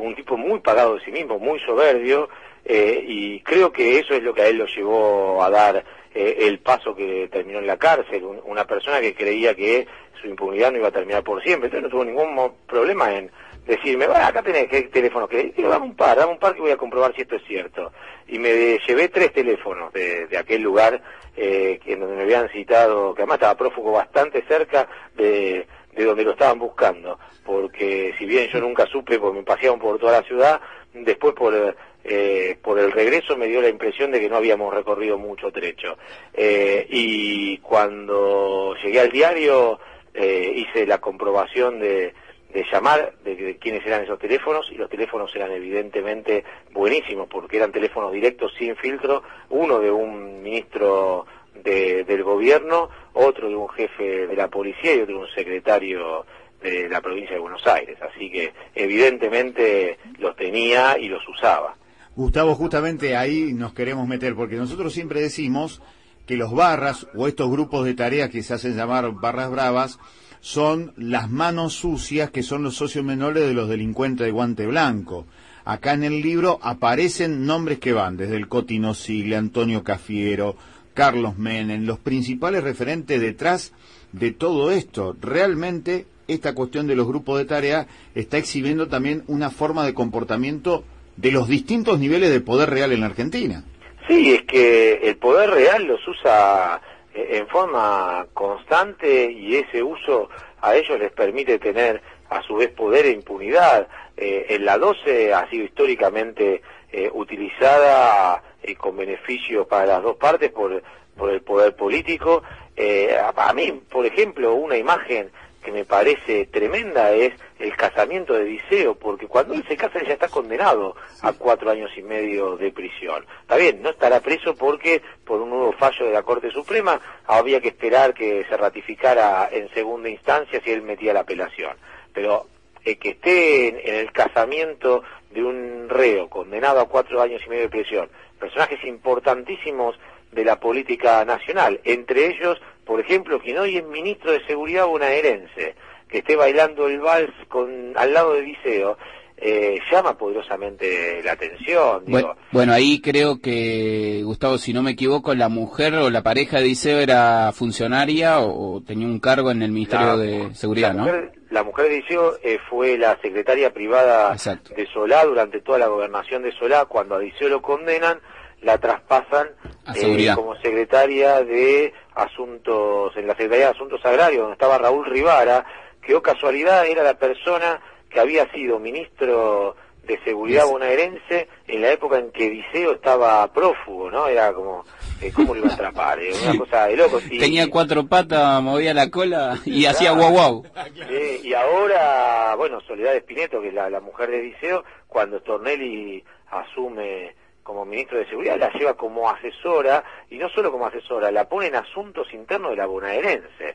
un tipo muy pagado de sí mismo, muy soberbio, eh, y creo que eso es lo que a él lo llevó a dar eh, el paso que terminó en la cárcel, un, una persona que creía que su impunidad no iba a terminar por siempre, entonces no tuvo ningún mo- problema en decirme, bueno, acá tenés ¿qué teléfono, que digo, dame un par, dame un par que voy a comprobar si esto es cierto. Y me llevé tres teléfonos de, de aquel lugar eh, que en donde me habían citado, que además estaba prófugo bastante cerca de, de donde lo estaban buscando, porque si bien yo nunca supe, porque me paseaban por toda la ciudad, después por eh, por el regreso me dio la impresión de que no habíamos recorrido mucho trecho. Eh, y cuando llegué al diario eh, hice la comprobación de de llamar de, de quiénes eran esos teléfonos, y los teléfonos eran evidentemente buenísimos porque eran teléfonos directos sin filtro, uno de un ministro de, del gobierno, otro de un jefe de la policía y otro de un secretario de la provincia de Buenos Aires, así que evidentemente los tenía y los usaba. Gustavo, justamente ahí nos queremos meter, porque nosotros siempre decimos que los barras o estos grupos de tareas que se hacen llamar barras bravas son las manos sucias que son los socios menores de los delincuentes de guante blanco. Acá en el libro aparecen nombres que van desde el Cotino Sigle, Antonio Cafiero, Carlos Menem, los principales referentes detrás de todo esto. Realmente esta cuestión de los grupos de tarea está exhibiendo también una forma de comportamiento de los distintos niveles de poder real en la Argentina. Sí, es que el poder real los usa en forma constante y ese uso a ellos les permite tener a su vez poder e impunidad. Eh, en la doce ha sido históricamente eh, utilizada eh, con beneficio para las dos partes por, por el poder político. Eh, a, a mí, por ejemplo, una imagen que me parece tremenda es el casamiento de Diceo, porque cuando él se casa él ya está condenado a cuatro años y medio de prisión. Está bien, no estará preso porque por un nuevo fallo de la Corte Suprema había que esperar que se ratificara en segunda instancia si él metía la apelación. Pero eh, que esté en, en el casamiento de un reo condenado a cuatro años y medio de prisión, personajes importantísimos de la política nacional, entre ellos, por ejemplo, quien hoy es ministro de Seguridad bonaerense, que esté bailando el vals con al lado de Diceo, eh, llama poderosamente la atención. Digo. Bueno, bueno, ahí creo que, Gustavo, si no me equivoco, la mujer o la pareja de Diceo era funcionaria o, o tenía un cargo en el Ministerio la, de Seguridad, la ¿no? Mujer, la mujer de Diceo eh, fue la secretaria privada Exacto. de Solá durante toda la gobernación de Solá. Cuando a Diceo lo condenan, la traspasan eh, como secretaria de Asuntos, en la Secretaría de Asuntos Agrarios, donde estaba Raúl Rivara, que o casualidad era la persona que había sido ministro de Seguridad sí. bonaerense en la época en que Diceo estaba prófugo, ¿no? Era como, eh, ¿cómo lo iba a atrapar? Eh, una cosa de locos. Y, tenía cuatro patas, movía la cola y claro, hacía guau guau. Eh, y ahora, bueno, Soledad Espineto, que es la, la mujer de Diceo, cuando Stornelli asume como ministro de Seguridad, la lleva como asesora, y no solo como asesora, la pone en asuntos internos de la bonaerense.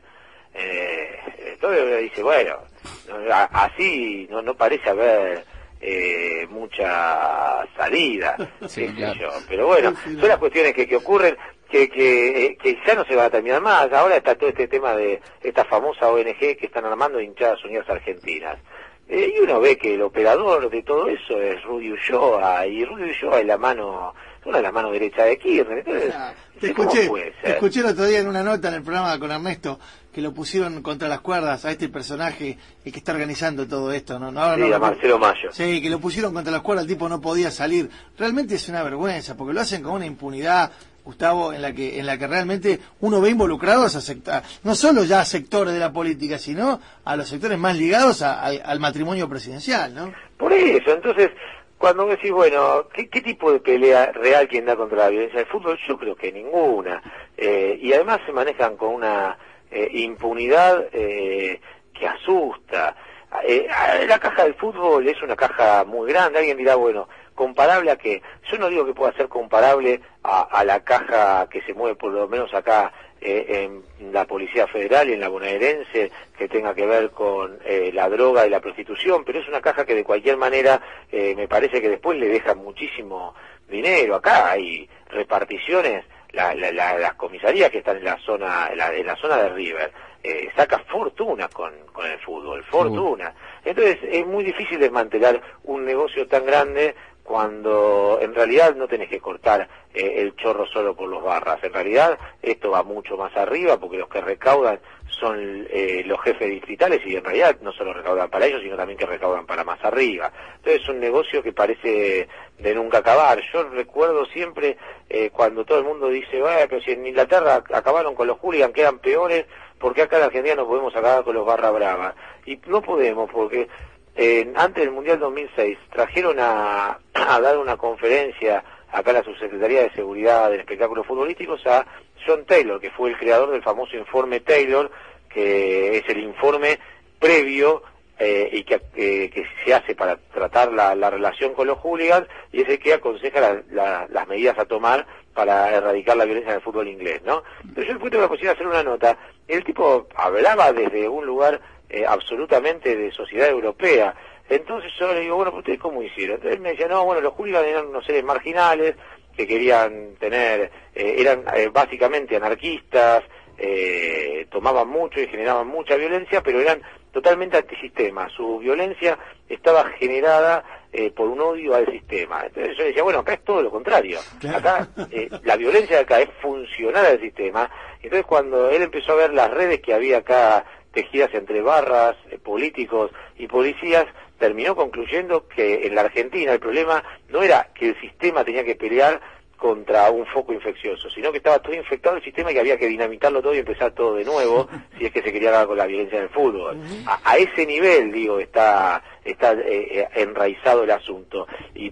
Eh, entonces dice, bueno, así no, no parece haber eh, mucha salida, sí, claro. yo. Pero bueno, son las cuestiones que, que ocurren, que, que, que ya no se va a terminar más. Ahora está todo este tema de esta famosa O N G que están armando Hinchadas Unidas Argentinas. Eh, y uno ve que el operador de todo eso es Rudy Ulloa, y Rudy Ulloa es la mano, una de las manos derechas de Kirchner. Entonces, ah, te escuché, te escuché el otro día en una nota en el programa con Ernesto que lo pusieron contra las cuerdas a este personaje el que está organizando todo esto, ¿no? no, ahora sí, no, a Marcelo Mayo. Sí, que lo pusieron contra las cuerdas, el tipo no podía salir. Realmente es una vergüenza, porque lo hacen con una impunidad, Gustavo, en la que en la que realmente uno ve involucrados a sector, no solo ya a sectores de la política, sino a los sectores más ligados a, a, al matrimonio presidencial, ¿no? Por eso, entonces, cuando decís, bueno, ¿qué, qué tipo de pelea real quien da contra la violencia del fútbol? Yo creo que ninguna. Eh, y además se manejan con una eh, impunidad eh, que asusta. Eh, la caja del fútbol es una caja muy grande. Alguien dirá, bueno, comparable a qué. Yo no digo que pueda ser comparable a, a la caja que se mueve por lo menos acá eh, en la Policía Federal y en la bonaerense, que tenga que ver con eh, la droga y la prostitución, pero es una caja que de cualquier manera eh, me parece que después le deja muchísimo dinero. Acá hay reparticiones, la, la, la, las comisarías que están en la zona, en la, en la zona de River, eh, saca fortuna con, con el fútbol, fortuna. Entonces es muy difícil desmantelar un negocio tan grande cuando en realidad no tenés que cortar eh, el chorro solo por los barras. En realidad esto va mucho más arriba, porque los que recaudan son eh, los jefes distritales, y en realidad no solo recaudan para ellos, sino también que recaudan para más arriba. Entonces es un negocio que parece de nunca acabar. Yo recuerdo siempre eh, cuando todo el mundo dice, bueno, pero si en Inglaterra acabaron con los hooligans, que eran peores, ¿por qué acá en Argentina no podemos acabar con los barra bravas? Y no podemos, porque Eh, antes del Mundial dos mil seis trajeron a, a dar una conferencia acá a la Subsecretaría de Seguridad del Espectáculo Futbolísticos a John Taylor, que fue el creador del famoso informe Taylor, que es el informe previo eh, y que, eh, que se hace para tratar la, la relación con los hooligans, y es el que aconseja la, la, las medidas a tomar para erradicar la violencia en el fútbol inglés, ¿no? Pero yo después tuve la posibilidad de hacer una nota, y el tipo hablaba desde un lugar Eh, absolutamente de sociedad europea. Entonces yo le digo, bueno, ¿ustedes cómo hicieron? Entonces me decía, no, bueno, los hooligans eran unos seres marginales que querían tener, eh, eran eh, básicamente anarquistas, eh, tomaban mucho y generaban mucha violencia, pero eran totalmente antisistema. Su violencia estaba generada eh, por un odio al sistema. Entonces yo decía, bueno, acá es todo lo contrario. Acá eh, la violencia de acá es funcional al sistema. Entonces cuando él empezó a ver las redes que había acá tejidas entre barras, eh, políticos y policías, terminó concluyendo que en la Argentina el problema no era que el sistema tenía que pelear contra un foco infeccioso, sino que estaba todo infectado el sistema y que había que dinamitarlo todo y empezar todo de nuevo si es que se quería acabar con la violencia en el fútbol. A, a ese nivel, digo, está está eh, enraizado el asunto. Y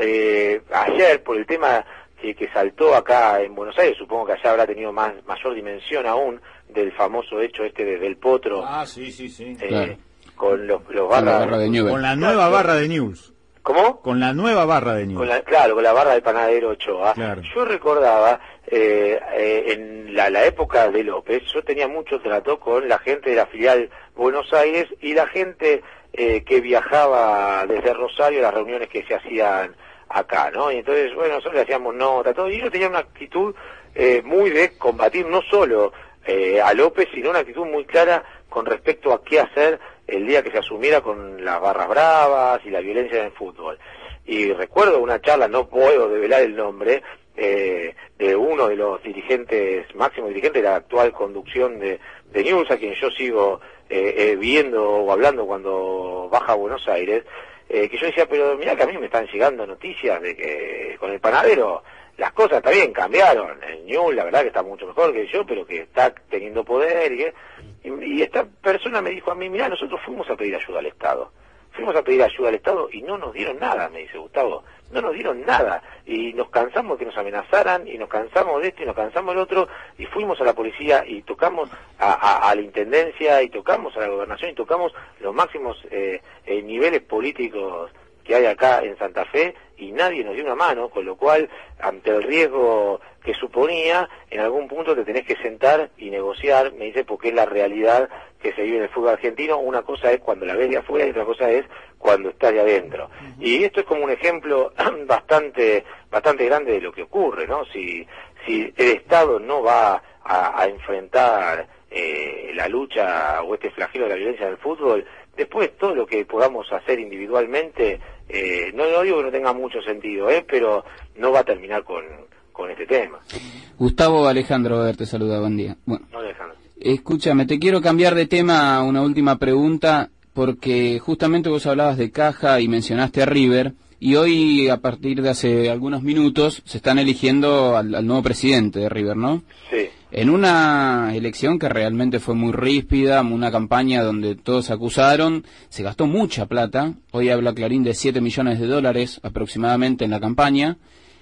eh, ayer, por el tema que, que saltó acá en Buenos Aires, supongo que allá habrá tenido más mayor dimensión aún, del famoso hecho este de Del Potro. Ah, sí, sí, sí. Eh, claro. Con los, los barras... Barra de Newell. Con la nueva barra de News. ¿Cómo? Con la nueva barra de News. Con la, claro, con la barra del panadero Ochoa. Claro. Yo recordaba, eh, eh, en la, la época de López, yo tenía mucho trato con la gente de la filial Buenos Aires y la gente eh, que viajaba desde Rosario a las reuniones que se hacían acá, ¿no? Y entonces, bueno, nosotros le hacíamos nota, todo, y ellos tenían una actitud eh, muy de combatir no solo Eh, a López, sino una actitud muy clara con respecto a qué hacer el día que se asumiera con las barras bravas y la violencia en el fútbol. Y recuerdo una charla, no puedo develar el nombre, eh, de uno de los dirigentes, máximos dirigentes de la actual conducción de, de News, a quien yo sigo eh, eh, viendo o hablando cuando baja a Buenos Aires, eh, que yo decía, pero mirá que a mí me están llegando noticias de que con el panadero las cosas está bien, cambiaron. El Newell, la verdad que está mucho mejor que yo, pero que está teniendo poder. Y, que, y, y esta persona me dijo a mí, mirá, nosotros fuimos a pedir ayuda al Estado. Fuimos a pedir ayuda al Estado y no nos dieron nada, me dice Gustavo. No nos dieron nada. Y nos cansamos de que nos amenazaran, y nos cansamos de esto, y nos cansamos del otro, y fuimos a la policía, y tocamos a, a, a la Intendencia, y tocamos a la Gobernación, y tocamos los máximos eh, eh, niveles políticos que hay acá en Santa Fe, y nadie nos dio una mano, con lo cual, ante el riesgo que suponía, en algún punto te tenés que sentar y negociar, me dice, porque es la realidad que se vive en el fútbol argentino. Una cosa es cuando la ves de afuera y otra cosa es cuando estás de adentro. Uh-huh. Y esto es como un ejemplo bastante bastante grande de lo que ocurre, ¿no? Si, si el Estado no va a, a enfrentar eh, la lucha o este flagelo de la violencia en el fútbol, después todo lo que podamos hacer individualmente, eh, no, no digo que no tenga mucho sentido, eh, pero no va a terminar con, con este tema. Gustavo, Alejandro, a ver, te saluda, buen día. Bueno, no, Alejandro. Escúchame, te quiero cambiar de tema, una última pregunta, porque justamente vos hablabas de Caja y mencionaste a River, y hoy, a partir de hace algunos minutos, se están eligiendo al, al nuevo presidente de River, ¿no? Sí. En una elección que realmente fue muy ríspida, una campaña donde todos se acusaron, se gastó mucha plata. Hoy habla Clarín de siete millones de dólares aproximadamente en la campaña.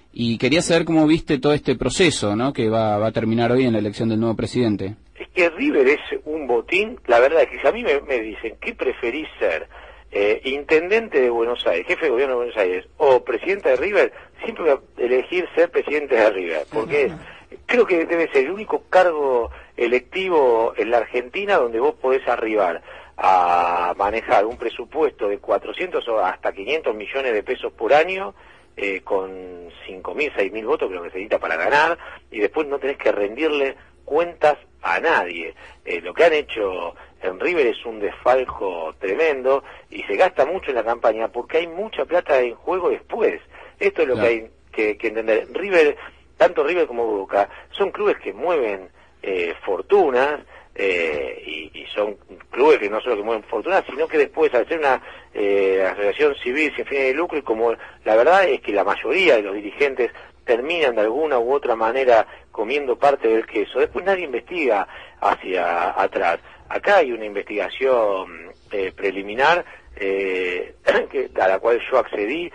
Y quería saber cómo viste todo este proceso, ¿no?, que va, va a terminar hoy en la elección del nuevo presidente. Es que River es un botín. La verdad es que si a mí me, me dicen, ¿qué preferís ser? Eh, intendente de Buenos Aires, jefe de gobierno de Buenos Aires o presidente de River, siempre voy a elegir ser presidente de River, porque es, creo que debe ser el único cargo electivo en la Argentina donde vos podés arribar a manejar un presupuesto de cuatrocientos o hasta quinientos millones de pesos por año, eh, con cinco mil, seis mil votos, creo que se necesita para ganar, y después no tenés que rendirle cuentas a nadie. Eh, lo que han hecho en River es un desfalco tremendo y se gasta mucho en la campaña porque hay mucha plata en juego después. Esto es lo claro. que hay que, que entender. River, tanto River como Boca, son clubes que mueven eh, fortunas, eh, y, y son clubes que no solo que mueven fortunas, sino que después, al ser una eh, asociación civil sin fines de lucro, y como la verdad es que la mayoría de los dirigentes terminan de alguna u otra manera comiendo parte del queso, después nadie investiga hacia atrás. Acá hay una investigación eh, preliminar eh, que, a la cual yo accedí,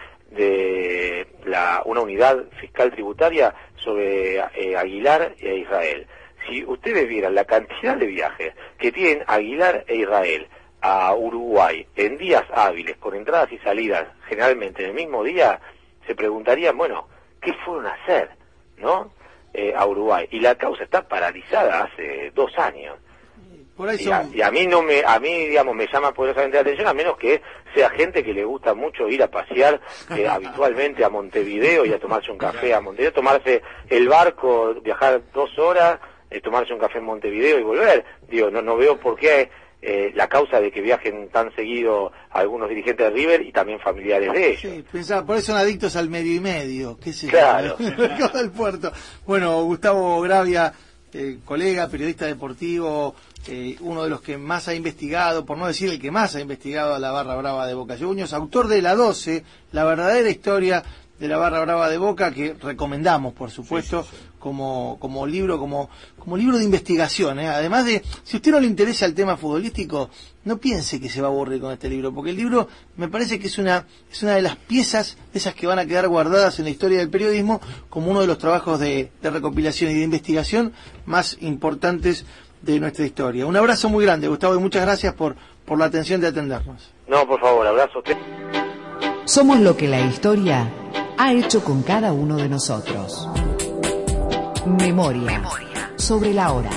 de la, una unidad fiscal tributaria sobre eh, Aguilar e Israel. Si ustedes vieran la cantidad de viajes que tienen Aguilar e Israel a Uruguay en días hábiles, con entradas y salidas generalmente en el mismo día, se preguntarían, bueno, ¿qué fueron a hacer, no? Eh, a Uruguay. Y la causa está paralizada hace dos años. Por ahí y, a, y a mí no me, a mí digamos me llama poderosamente la atención, a menos que sea gente que le gusta mucho ir a pasear eh, habitualmente a Montevideo y a tomarse un café a Montevideo, tomarse el barco, viajar dos horas, eh, tomarse un café en Montevideo y volver. Digo, no, no veo por qué eh, la causa de que viajen tan seguido algunos dirigentes de River y también familiares de ellos. Sí, pensaba, por eso son adictos al medio y medio, qué sé yo, claro. el mercado del puerto. Bueno, Gustavo Gravia, eh, colega, periodista deportivo, eh, uno de los que más ha investigado, por no decir el que más ha investigado a la Barra Brava de Boca Juniors, autor de La doce, la verdadera historia de la Barra Brava de Boca, que recomendamos, por supuesto, sí, sí, sí. como como libro, como como libro de investigación, ¿eh? Además de, si a usted no le interesa el tema futbolístico, no piense que se va a aburrir con este libro, porque el libro me parece que es una es una de las piezas, esas que van a quedar guardadas en la historia del periodismo, como uno de los trabajos de, de recopilación y de investigación más importantes de nuestra historia. Un abrazo muy grande, Gustavo, y muchas gracias por, por la atención de atendernos. No, por favor, abrazo a usted. Somos lo que la historia ha hecho con cada uno de nosotros. Memoria, Memoria. Sobre la hora.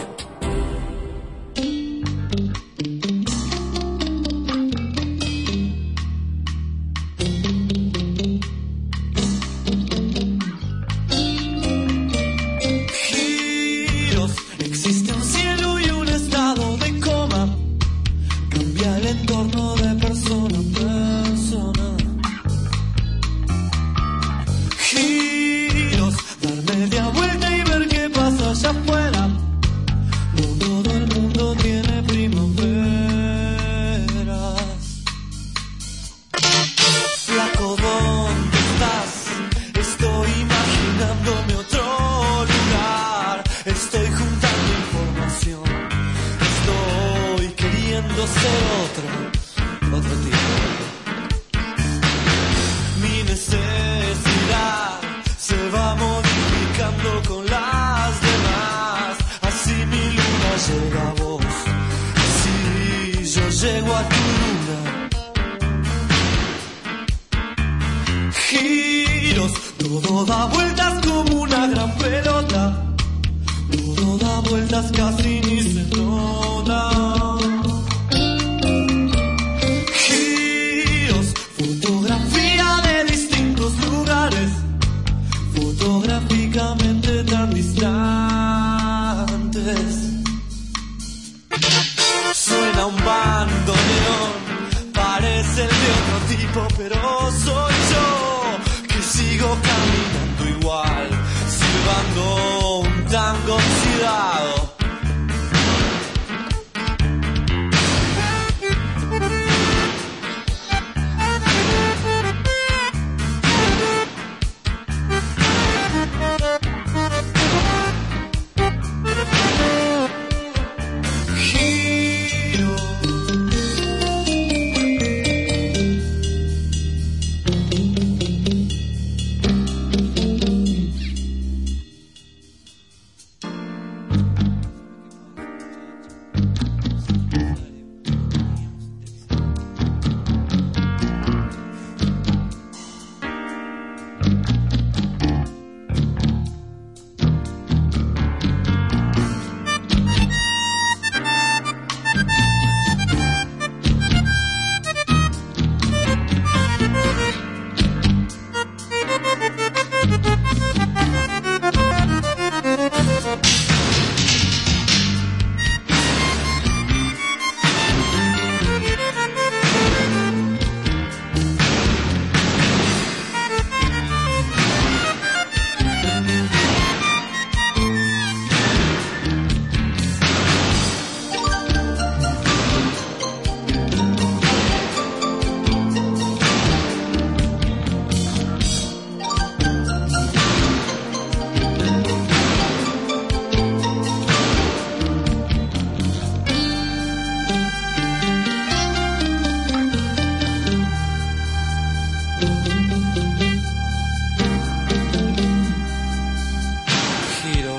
Giro.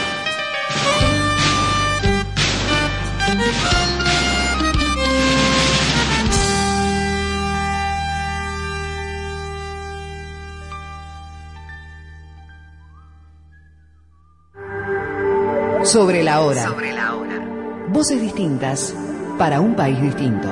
Sobre la hora. Sobre la hora. Voces distintas para un país distinto.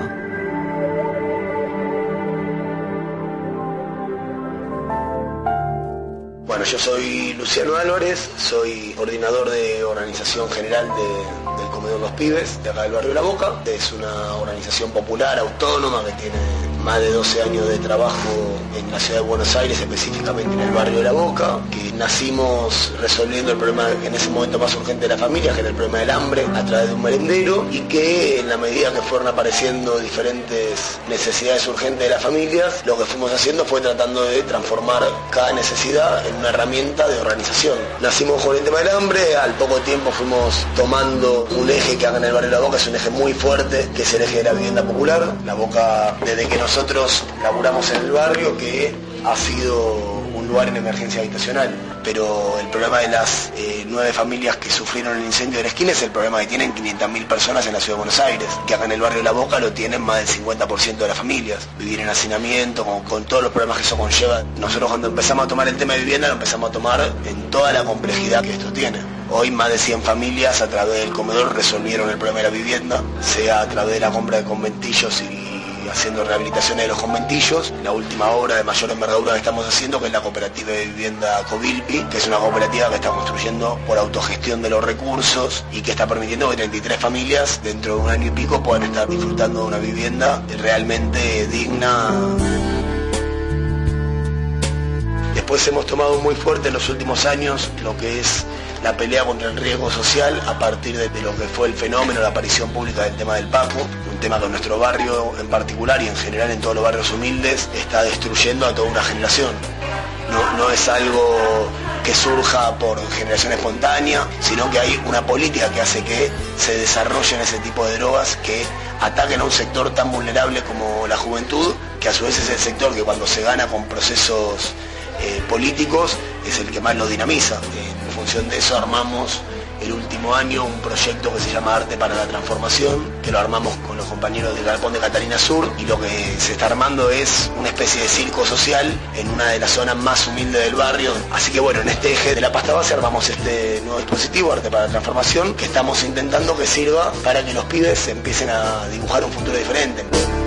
Bueno, yo soy Luciano Álvarez, soy coordinador de organización general de, del Comedor Los Pibes, de acá del barrio La Boca. Es una organización popular, autónoma, que tiene más de doce años de trabajo en la ciudad de Buenos Aires, específicamente en el barrio de La Boca, que nacimos resolviendo el problema en ese momento más urgente de la familia, que era el problema del hambre, a través de un merendero, y que en la medida que fueron apareciendo diferentes necesidades urgentes de las familias, lo que fuimos haciendo fue tratando de transformar cada necesidad en una herramienta de organización. Nacimos con el tema del hambre, al poco tiempo fuimos tomando un eje que acá en el barrio de La Boca es un eje muy fuerte, que es el eje de la vivienda popular. La Boca, desde que nosotros laburamos en el barrio, que ha sido un lugar en emergencia habitacional, pero el problema de las eh, nueve familias que sufrieron el incendio de la esquina es el problema que tienen quinientas mil personas en la ciudad de Buenos Aires, que acá en el barrio de La Boca lo tienen más del cincuenta por ciento de las familias, vivir en hacinamiento, con, con todos los problemas que eso conlleva. Nosotros cuando empezamos a tomar el tema de vivienda lo empezamos a tomar en toda la complejidad que esto tiene. Hoy más de cien familias a través del comedor resolvieron el problema de la vivienda, sea a través de la compra de conventillos y haciendo rehabilitaciones de los conventillos. La última obra de mayor envergadura que estamos haciendo, que es la cooperativa de vivienda Covilpi, que es una cooperativa que está construyendo por autogestión de los recursos y que está permitiendo que treinta y tres familias dentro de un año y pico puedan estar disfrutando de una vivienda realmente digna. Después hemos tomado muy fuerte en los últimos años lo que es la pelea contra el riesgo social a partir de, de lo que fue el fenómeno, la aparición pública del tema del Paco, un tema que en nuestro barrio en particular y en general en todos los barrios humildes está destruyendo a toda una generación. No, no es algo que surja por generación espontánea, sino que hay una política que hace que se desarrollen ese tipo de drogas que ataquen a un sector tan vulnerable como la juventud, que a su vez es el sector que cuando se gana con procesos eh, políticos es el que más lo dinamiza. En función de eso armamos el último año un proyecto que se llama Arte para la Transformación, que lo armamos con los compañeros del Galpón de Catalina Sur, y lo que se está armando es una especie de circo social en una de las zonas más humildes del barrio. Así que bueno, en este eje de la pasta base armamos este nuevo dispositivo, Arte para la Transformación, que estamos intentando que sirva para que los pibes empiecen a dibujar un futuro diferente.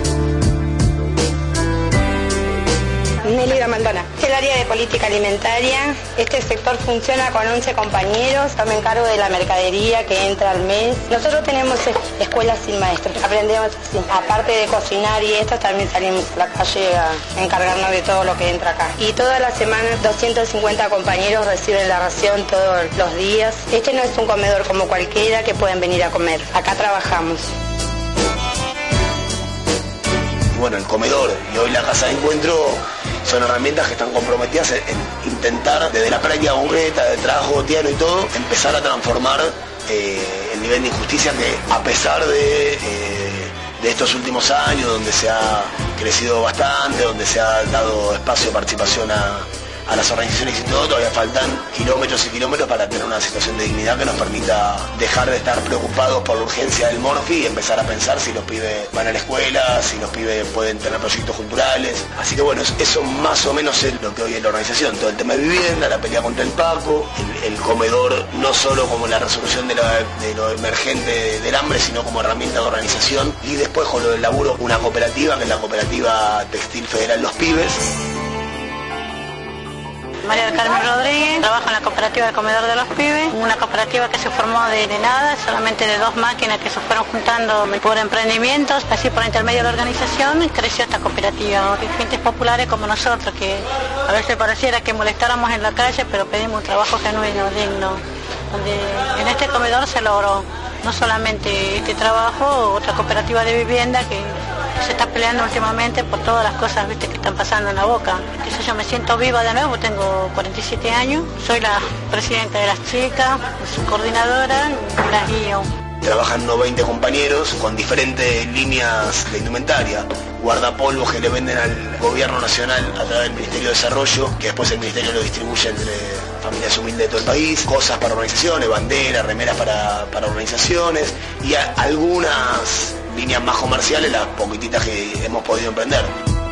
Nelly Maldona. Es el área de política alimentaria. Este sector funciona con once compañeros. Yo me encargo de la mercadería que entra al mes. Nosotros tenemos escuelas sin maestros. Aprendemos así. Aparte de cocinar y esto, también salimos a la calle a encargarnos de todo lo que entra acá. Y todas las semanas doscientos cincuenta compañeros reciben la ración todos los días. Este no es un comedor como cualquiera que pueden venir a comer. Acá trabajamos. Bueno, el comedor y hoy la casa de encuentro son herramientas que están comprometidas en intentar, desde la práctica concreta, del trabajo cotidiano y todo, empezar a transformar eh, el nivel de injusticia que, a pesar de, eh, de estos últimos años, donde se ha crecido bastante, donde se ha dado espacio de participación a, a las organizaciones y todo, todavía faltan kilómetros y kilómetros para tener una situación de dignidad que nos permita dejar de estar preocupados por la urgencia del morfi y empezar a pensar si los pibes van a la escuela, si los pibes pueden tener proyectos culturales. Así que bueno, eso más o menos es lo que hoy es la organización, todo el tema de vivienda, la pelea contra el Paco, el, el comedor no solo como la resolución de, la, de lo emergente del hambre, sino como herramienta de organización, y después con lo del laburo una cooperativa, que es la Cooperativa Textil Federal Los Pibes. María del Carmen Rodríguez, trabajo en la cooperativa del Comedor de los Pibes, una cooperativa que se formó de, de nada, solamente de dos máquinas que se fueron juntando por emprendimientos, así por intermedio de la organización creció esta cooperativa. Gentes populares como nosotros, que a veces pareciera que molestáramos en la calle, pero pedimos un trabajo genuino, digno, donde en este comedor se logró no solamente este trabajo, otra cooperativa de vivienda que se está peleando últimamente por todas las cosas, viste, que están pasando en La Boca. Que sé yo, me siento viva de nuevo, tengo cuarenta y siete años, soy la presidenta de las chicas, su coordinadora, las guío. trabajan unos veinte compañeros con diferentes líneas de indumentaria. Guardapolvos que le venden al gobierno nacional a través del Ministerio de Desarrollo, que después el Ministerio lo distribuye entre familias humildes de todo el país, cosas para organizaciones, banderas, remeras para, para organizaciones y a, algunas líneas más comerciales, las poquititas que hemos podido emprender.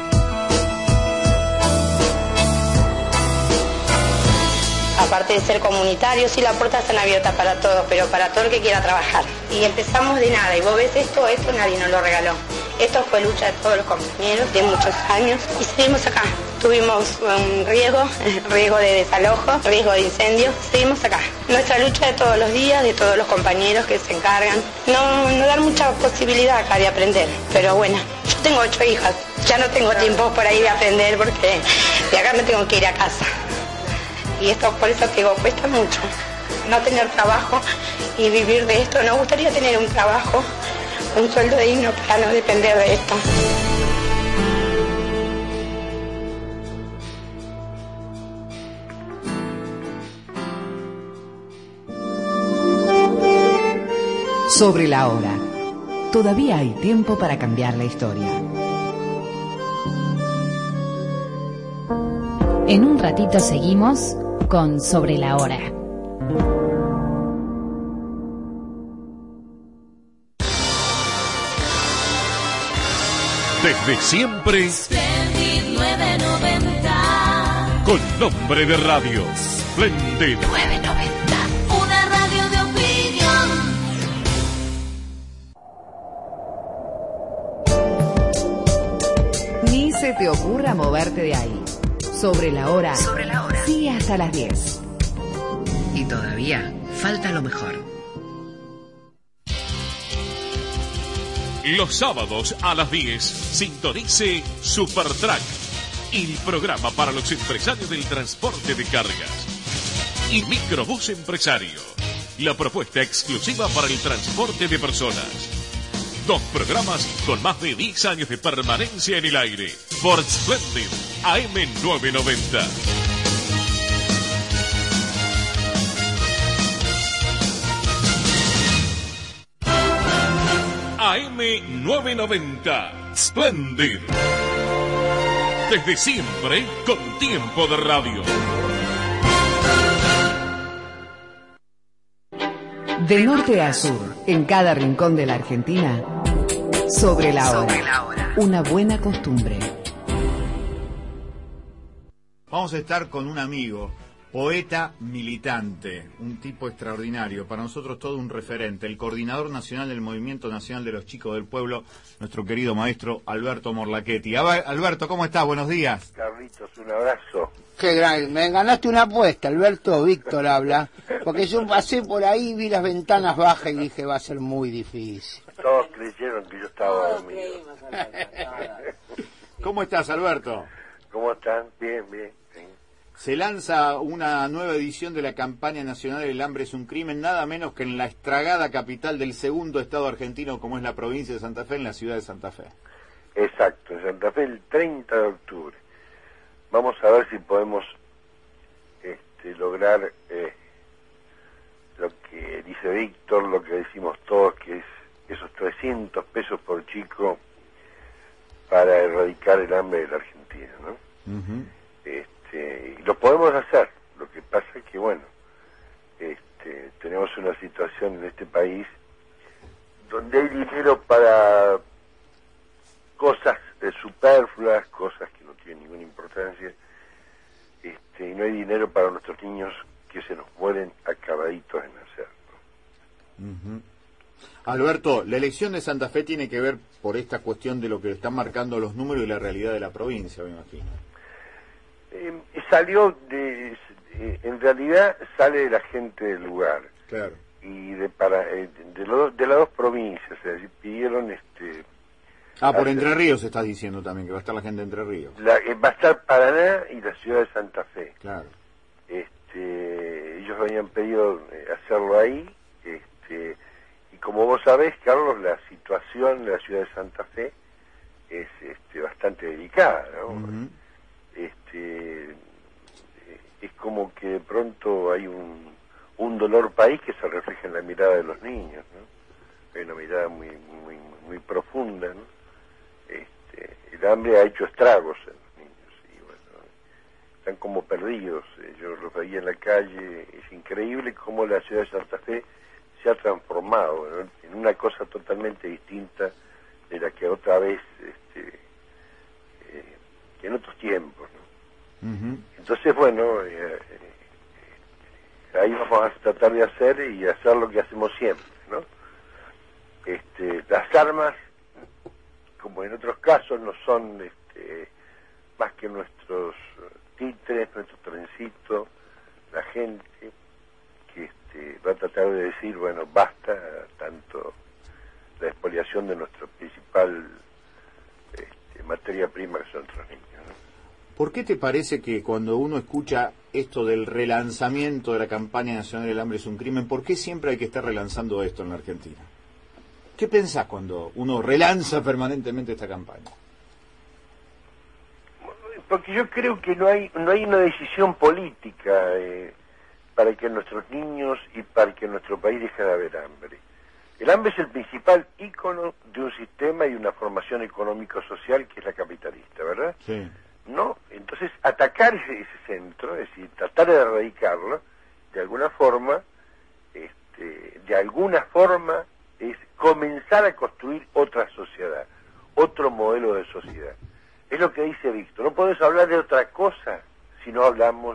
Aparte de ser comunitarios, sí, las puertas están abiertas para todos, pero para todo el que quiera trabajar. Y empezamos de nada, y vos ves esto, esto nadie nos lo regaló. Esto fue lucha de todos los compañeros de muchos años y seguimos acá. Tuvimos un riesgo, riesgo de desalojo, riesgo de incendio, seguimos acá. Nuestra lucha de todos los días, de todos los compañeros que se encargan. No, no dan mucha posibilidad acá de aprender, pero bueno, yo tengo ocho hijas, ya no tengo tiempo por ahí de aprender porque de acá me tengo que ir a casa. Y esto, por eso te digo, cuesta mucho no tener trabajo y vivir de esto. Nos gustaría tener un trabajo, un sueldo digno para no depender de esto. Sobre la hora. Todavía hay tiempo para cambiar la historia. En un ratito seguimos con Sobre la Hora. Desde siempre, Splendid nueve noventa. con nombre de radio, Splendid nueve noventa. Una radio de opinión. Ni se te ocurra moverte de ahí. Sobre la hora. Sobre la hora. Sigue hasta las diez. Y todavía falta lo mejor. Los sábados a las diez, sintonice Supertrack, el programa para los empresarios del transporte de cargas. Y Microbús Empresario, la propuesta exclusiva para el transporte de personas. Dos programas con más de diez años de permanencia en el aire. Por Splendid A M nueve noventa. A M nueve noventa. Splendid. Desde siempre, con tiempo de radio. De norte a sur, en cada rincón de la Argentina, sobre la hora. Sobre la hora. Una buena costumbre. Vamos a estar con un amigo, poeta militante, un tipo extraordinario, para nosotros todo un referente, el coordinador nacional del Movimiento Nacional de los Chicos del Pueblo, nuestro querido maestro Alberto Morlachetti. Alberto, ¿cómo estás? Buenos días. Carlitos, un abrazo. Qué gran, me ganaste una apuesta, Alberto. Víctor habla, porque yo pasé por ahí, vi las ventanas bajas y dije va a ser muy difícil. Todos creyeron que yo estaba dormido. ¿Cómo estás, Alberto? ¿Cómo están? Bien, bien. Se lanza una nueva edición de la campaña nacional El hambre es un crimen, nada menos que en la estragada capital del segundo estado argentino, como es la provincia de Santa Fe, en la ciudad de Santa Fe. Exacto, en Santa Fe el treinta de octubre. Vamos a ver si podemos este, lograr eh, lo que dice Víctor, lo que decimos todos, que es esos trescientos pesos por chico para erradicar el hambre de la Argentina, ¿no? Uh-huh. Este, y lo podemos hacer, lo que pasa es que, bueno, este, tenemos una situación en este país donde hay dinero para cosas eh, superfluas, cosas que no tienen ninguna importancia, este, y no hay dinero para nuestros niños que se nos mueren acabaditos de nacer, ¿no? Uh-huh. Alberto, la elección de Santa Fe tiene que ver por esta cuestión de lo que están marcando los números y la realidad de la provincia, me imagino. Eh, salió de, eh, en realidad sale de la gente del lugar. Claro. Y de para eh, de, lo, de las dos provincias, es decir, pidieron este Ah, por Entre Ríos estás diciendo también, que va a estar la gente de Entre Ríos. La, eh, va a estar Paraná y la ciudad de Santa Fe. Claro. Este, ellos habían pedido eh, hacerlo ahí, este, y como vos sabés, Carlos, la situación de la ciudad de Santa Fe es este, bastante delicada, ¿no? Uh-huh. Este, es como que de pronto hay un, un dolor país que se refleja en la mirada de los niños, ¿no? hay una mirada muy muy muy profunda, ¿no? Este, el hambre ha hecho estragos en los niños y bueno, están como perdidos. Yo los veía en la calle, es increíble cómo la ciudad de Santa Fe se ha transformado, ¿no?, en una cosa totalmente distinta de la que otra vez, este, eh, en otros tiempos, ¿no? Uh-huh. Entonces, bueno, eh, eh, ahí vamos a tratar de hacer y hacer lo que hacemos siempre, ¿no? Este, las armas, como en otros casos, no son este, más que nuestros títeres, nuestro trencito, la gente que este, va a tratar de decir, bueno, basta tanto la expoliación de nuestra principal este, materia prima que son nuestros niños, ¿no? ¿Por qué te parece que cuando uno escucha esto del relanzamiento de la campaña nacional del hambre es un crimen, por qué siempre hay que estar relanzando esto en la Argentina? ¿Qué pensás cuando uno relanza permanentemente esta campaña? Porque yo creo que no hay no hay una decisión política eh, para que nuestros niños y para que nuestro país deje de haber hambre. El hambre es el principal ícono de un sistema y una formación económico-social que es la capitalista, ¿verdad? Sí. ¿No? Entonces, atacar ese, ese centro, es decir, tratar de erradicarlo, de alguna forma, este, de alguna forma, es comenzar a construir otra sociedad, otro modelo de sociedad. Es lo que dice Víctor, no podemos hablar de otra cosa si no hablamos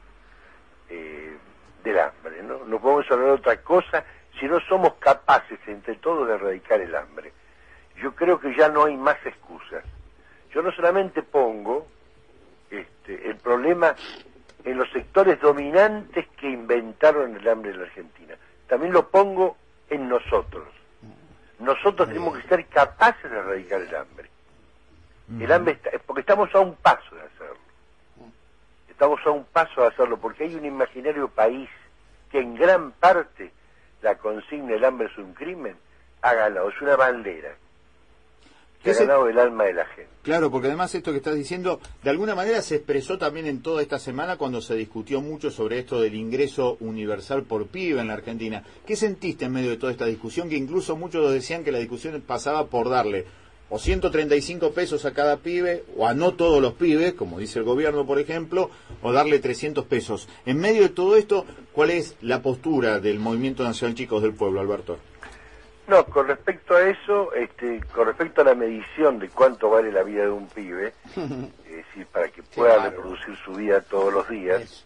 eh, del hambre, ¿no? No podemos hablar de otra cosa si no somos capaces entre todos de erradicar el hambre. Yo creo que ya no hay más excusas. Yo no solamente pongo este, el problema en los sectores dominantes que inventaron el hambre en la Argentina, también lo pongo en nosotros. Nosotros tenemos que ser capaces de erradicar el hambre. El hambre está, porque estamos a un paso de hacerlo. Estamos a un paso de hacerlo, porque hay un imaginario país que en gran parte la consigna el hambre es un crimen, ha ganado, es una bandera que ha ganado el alma de la gente. Claro, porque además esto que estás diciendo, de alguna manera se expresó también en toda esta semana cuando se discutió mucho sobre esto del ingreso universal por pibe en la Argentina. ¿Qué sentiste en medio de toda esta discusión? Que incluso muchos decían que la discusión pasaba por darle o ciento treinta y cinco pesos a cada pibe, o a no todos los pibes, como dice el gobierno, por ejemplo, o darle trescientos pesos. En medio de todo esto, ¿cuál es la postura del Movimiento Nacional Chicos del Pueblo, Alberto? No, con respecto a eso, este, con respecto a la medición de cuánto vale la vida de un pibe, es decir, para que pueda reproducir su vida todos los días,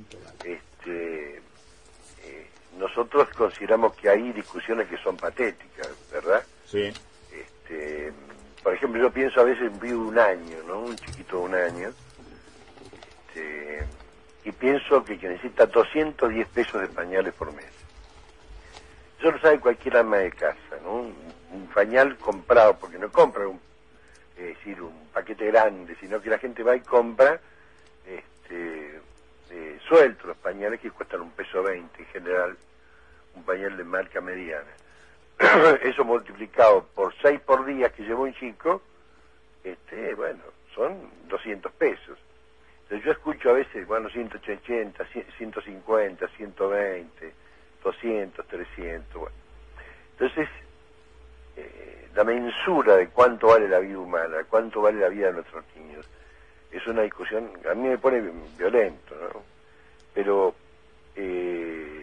este, eh, nosotros consideramos que hay discusiones que son patéticas, ¿verdad? Sí. Este, por ejemplo, yo pienso a veces en un pibe de un año, ¿no? Un chiquito de un año, este, y pienso que, que necesita doscientos diez pesos de pañales por mes. Eso lo sabe cualquier ama de casa, ¿no? Un, un pañal comprado, porque no compra un, es decir, un paquete grande, sino que la gente va y compra este, eh, sueltos los pañales que cuestan un peso veinte en general, un pañal de marca mediana. Eso multiplicado por seis por día que lleva un chico, este, bueno, son doscientos pesos. Entonces yo escucho a veces, bueno, ciento ochenta, ciento cincuenta, ciento veinte, doscientos, trescientos, bueno. Entonces, eh, la mensura de cuánto vale la vida humana, cuánto vale la vida de nuestros niños, es una discusión, a mí me pone violento, ¿no? Pero, eh,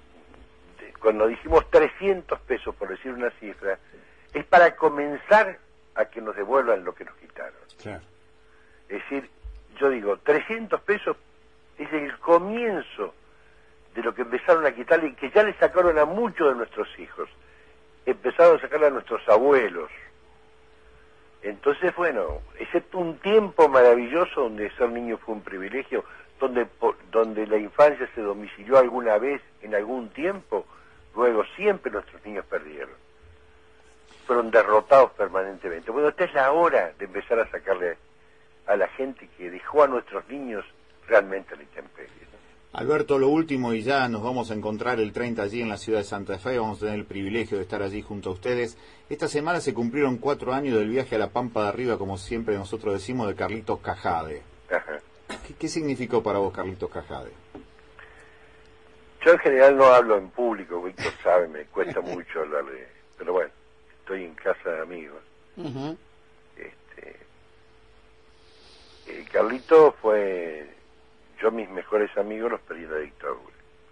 cuando dijimos trescientos pesos, por decir una cifra, es para comenzar a que nos devuelvan lo que nos quitaron. Claro. Es decir, yo digo, trescientos pesos es el comienzo de lo que empezaron a quitarle, que ya le sacaron a muchos de nuestros hijos. Empezaron a sacarle a nuestros abuelos. Entonces, bueno, excepto un tiempo maravilloso donde ser niño fue un privilegio, donde, donde la infancia se domicilió alguna vez, en algún tiempo, luego siempre nuestros niños perdieron. Fueron derrotados permanentemente. Bueno, esta es la hora de empezar a sacarle a la gente que dejó a nuestros niños realmente a la intemperie, ¿no? Alberto, lo último, y ya nos vamos a encontrar el treinta allí en la ciudad de Santa Fe, vamos a tener el privilegio de estar allí junto a ustedes. Esta semana se cumplieron cuatro años del viaje a la Pampa de Arriba, como siempre nosotros decimos, de Carlitos Cajade. Ajá. ¿Qué, qué significó para vos Carlitos Cajade? Yo en general no hablo en público, Víctor sabe, me cuesta mucho hablar de, pero bueno, estoy en casa de amigos. Uh-huh. Este, eh, Carlito fue, yo mis mejores amigos los perdí en la dictadura.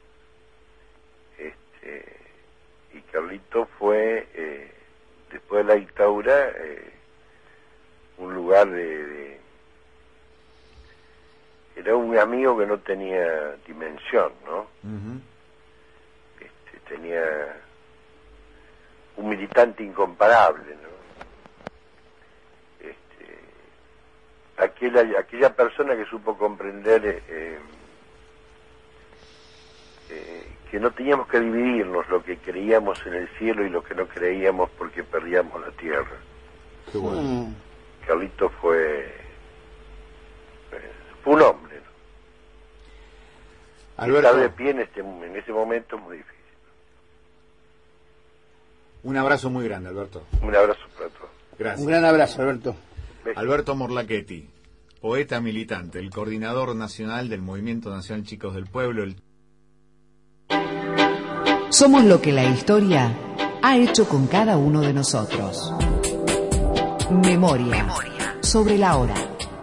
Este, y Carlito fue, eh, después de la dictadura, eh, un lugar de, de... Era un amigo que no tenía dimensión, ¿no? Uh-huh. Este, tenía un militante incomparable, ¿no? Este, aquella, aquella persona que supo comprender eh, eh, que no teníamos que dividirnos lo que creíamos en el cielo y lo que no creíamos porque perdíamos la tierra. Qué bueno. Mm. Carlito fue, fue un hombre, ¿no? Alberto, estar de pie en, este, en ese momento es muy difícil. un abrazo muy grande, Alberto. Un abrazo para todos. Gracias. Un gran abrazo, Alberto. Alberto Morlachetti, poeta militante, el coordinador nacional del Movimiento Nacional Chicos del Pueblo. El... Somos lo que la historia ha hecho con cada uno de nosotros. Memoria, Memoria. Sobre la hora.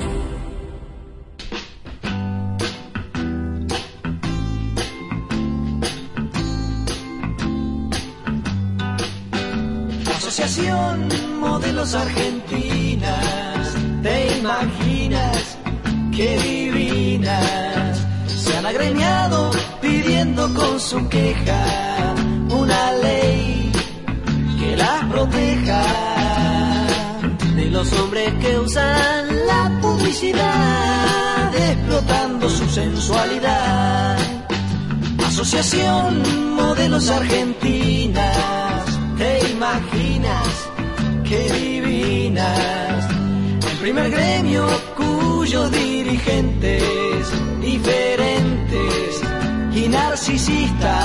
Asociación Modelos Argentinas, ¿te imaginas qué divinas? Se han agremiado pidiendo con su queja una ley que las proteja de los hombres que usan la publicidad, explotando su sensualidad. Asociación Modelos Argentinas, ¿te imaginas qué divinas? El primer gremio cuyos dirigentes diferentes y narcisistas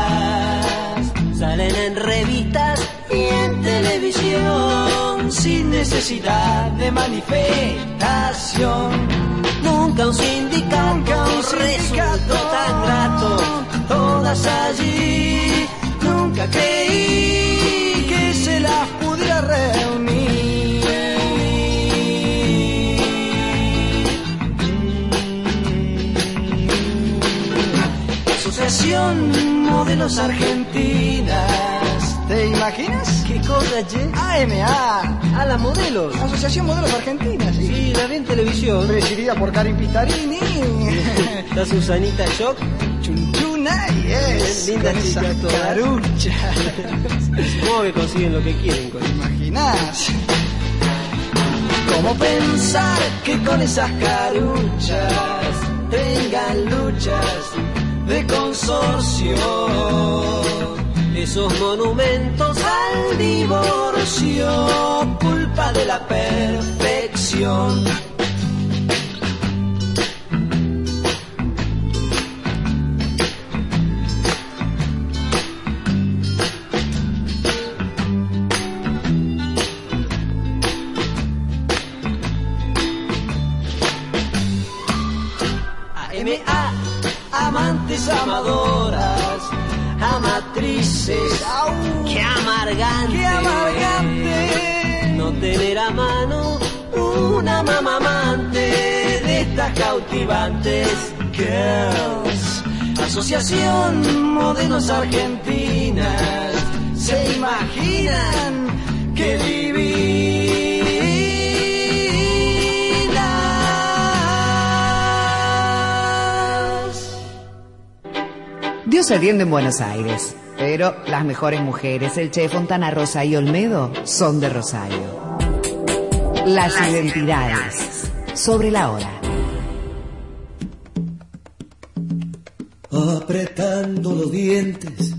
salen en revistas y en televisión sin necesidad de manifestación. Nunca un sindicato, Nunca un sindicato tan grato, todas allí. Nunca creí que se las pudiera reunir. Asociación Modelos Argentinas, ¿te imaginas? ¿Qué cosa, che? A M A, a las modelos. Asociación Modelos Argentinas, sí. Sí, la vi en televisión. Presidida por Karin Pistarini. La Susanita Shock. Chunchuna y es. Linda chica toda. Carucha. ¿Cómo que consiguen lo que quieren? ¿Te imaginas? ¿Cómo pensar que con esas caruchas tengan luchas de consorcio? Esos monumentos al divorcio, culpa de la perfección. A M A, amantes amadoras, amatrices, ¡qué amargante! ¡Qué amargante! No tener a mano una mamamante de estas cautivantes girls. Asociación Modelos Argentinas, ¿se imaginan qué divinas? Dios atiende en Buenos Aires, pero las mejores mujeres, el Che, Fontana Rosa y Olmedo, son de Rosario. Las, las identidades. identidades. Sobre la hora. Apretando los dientes.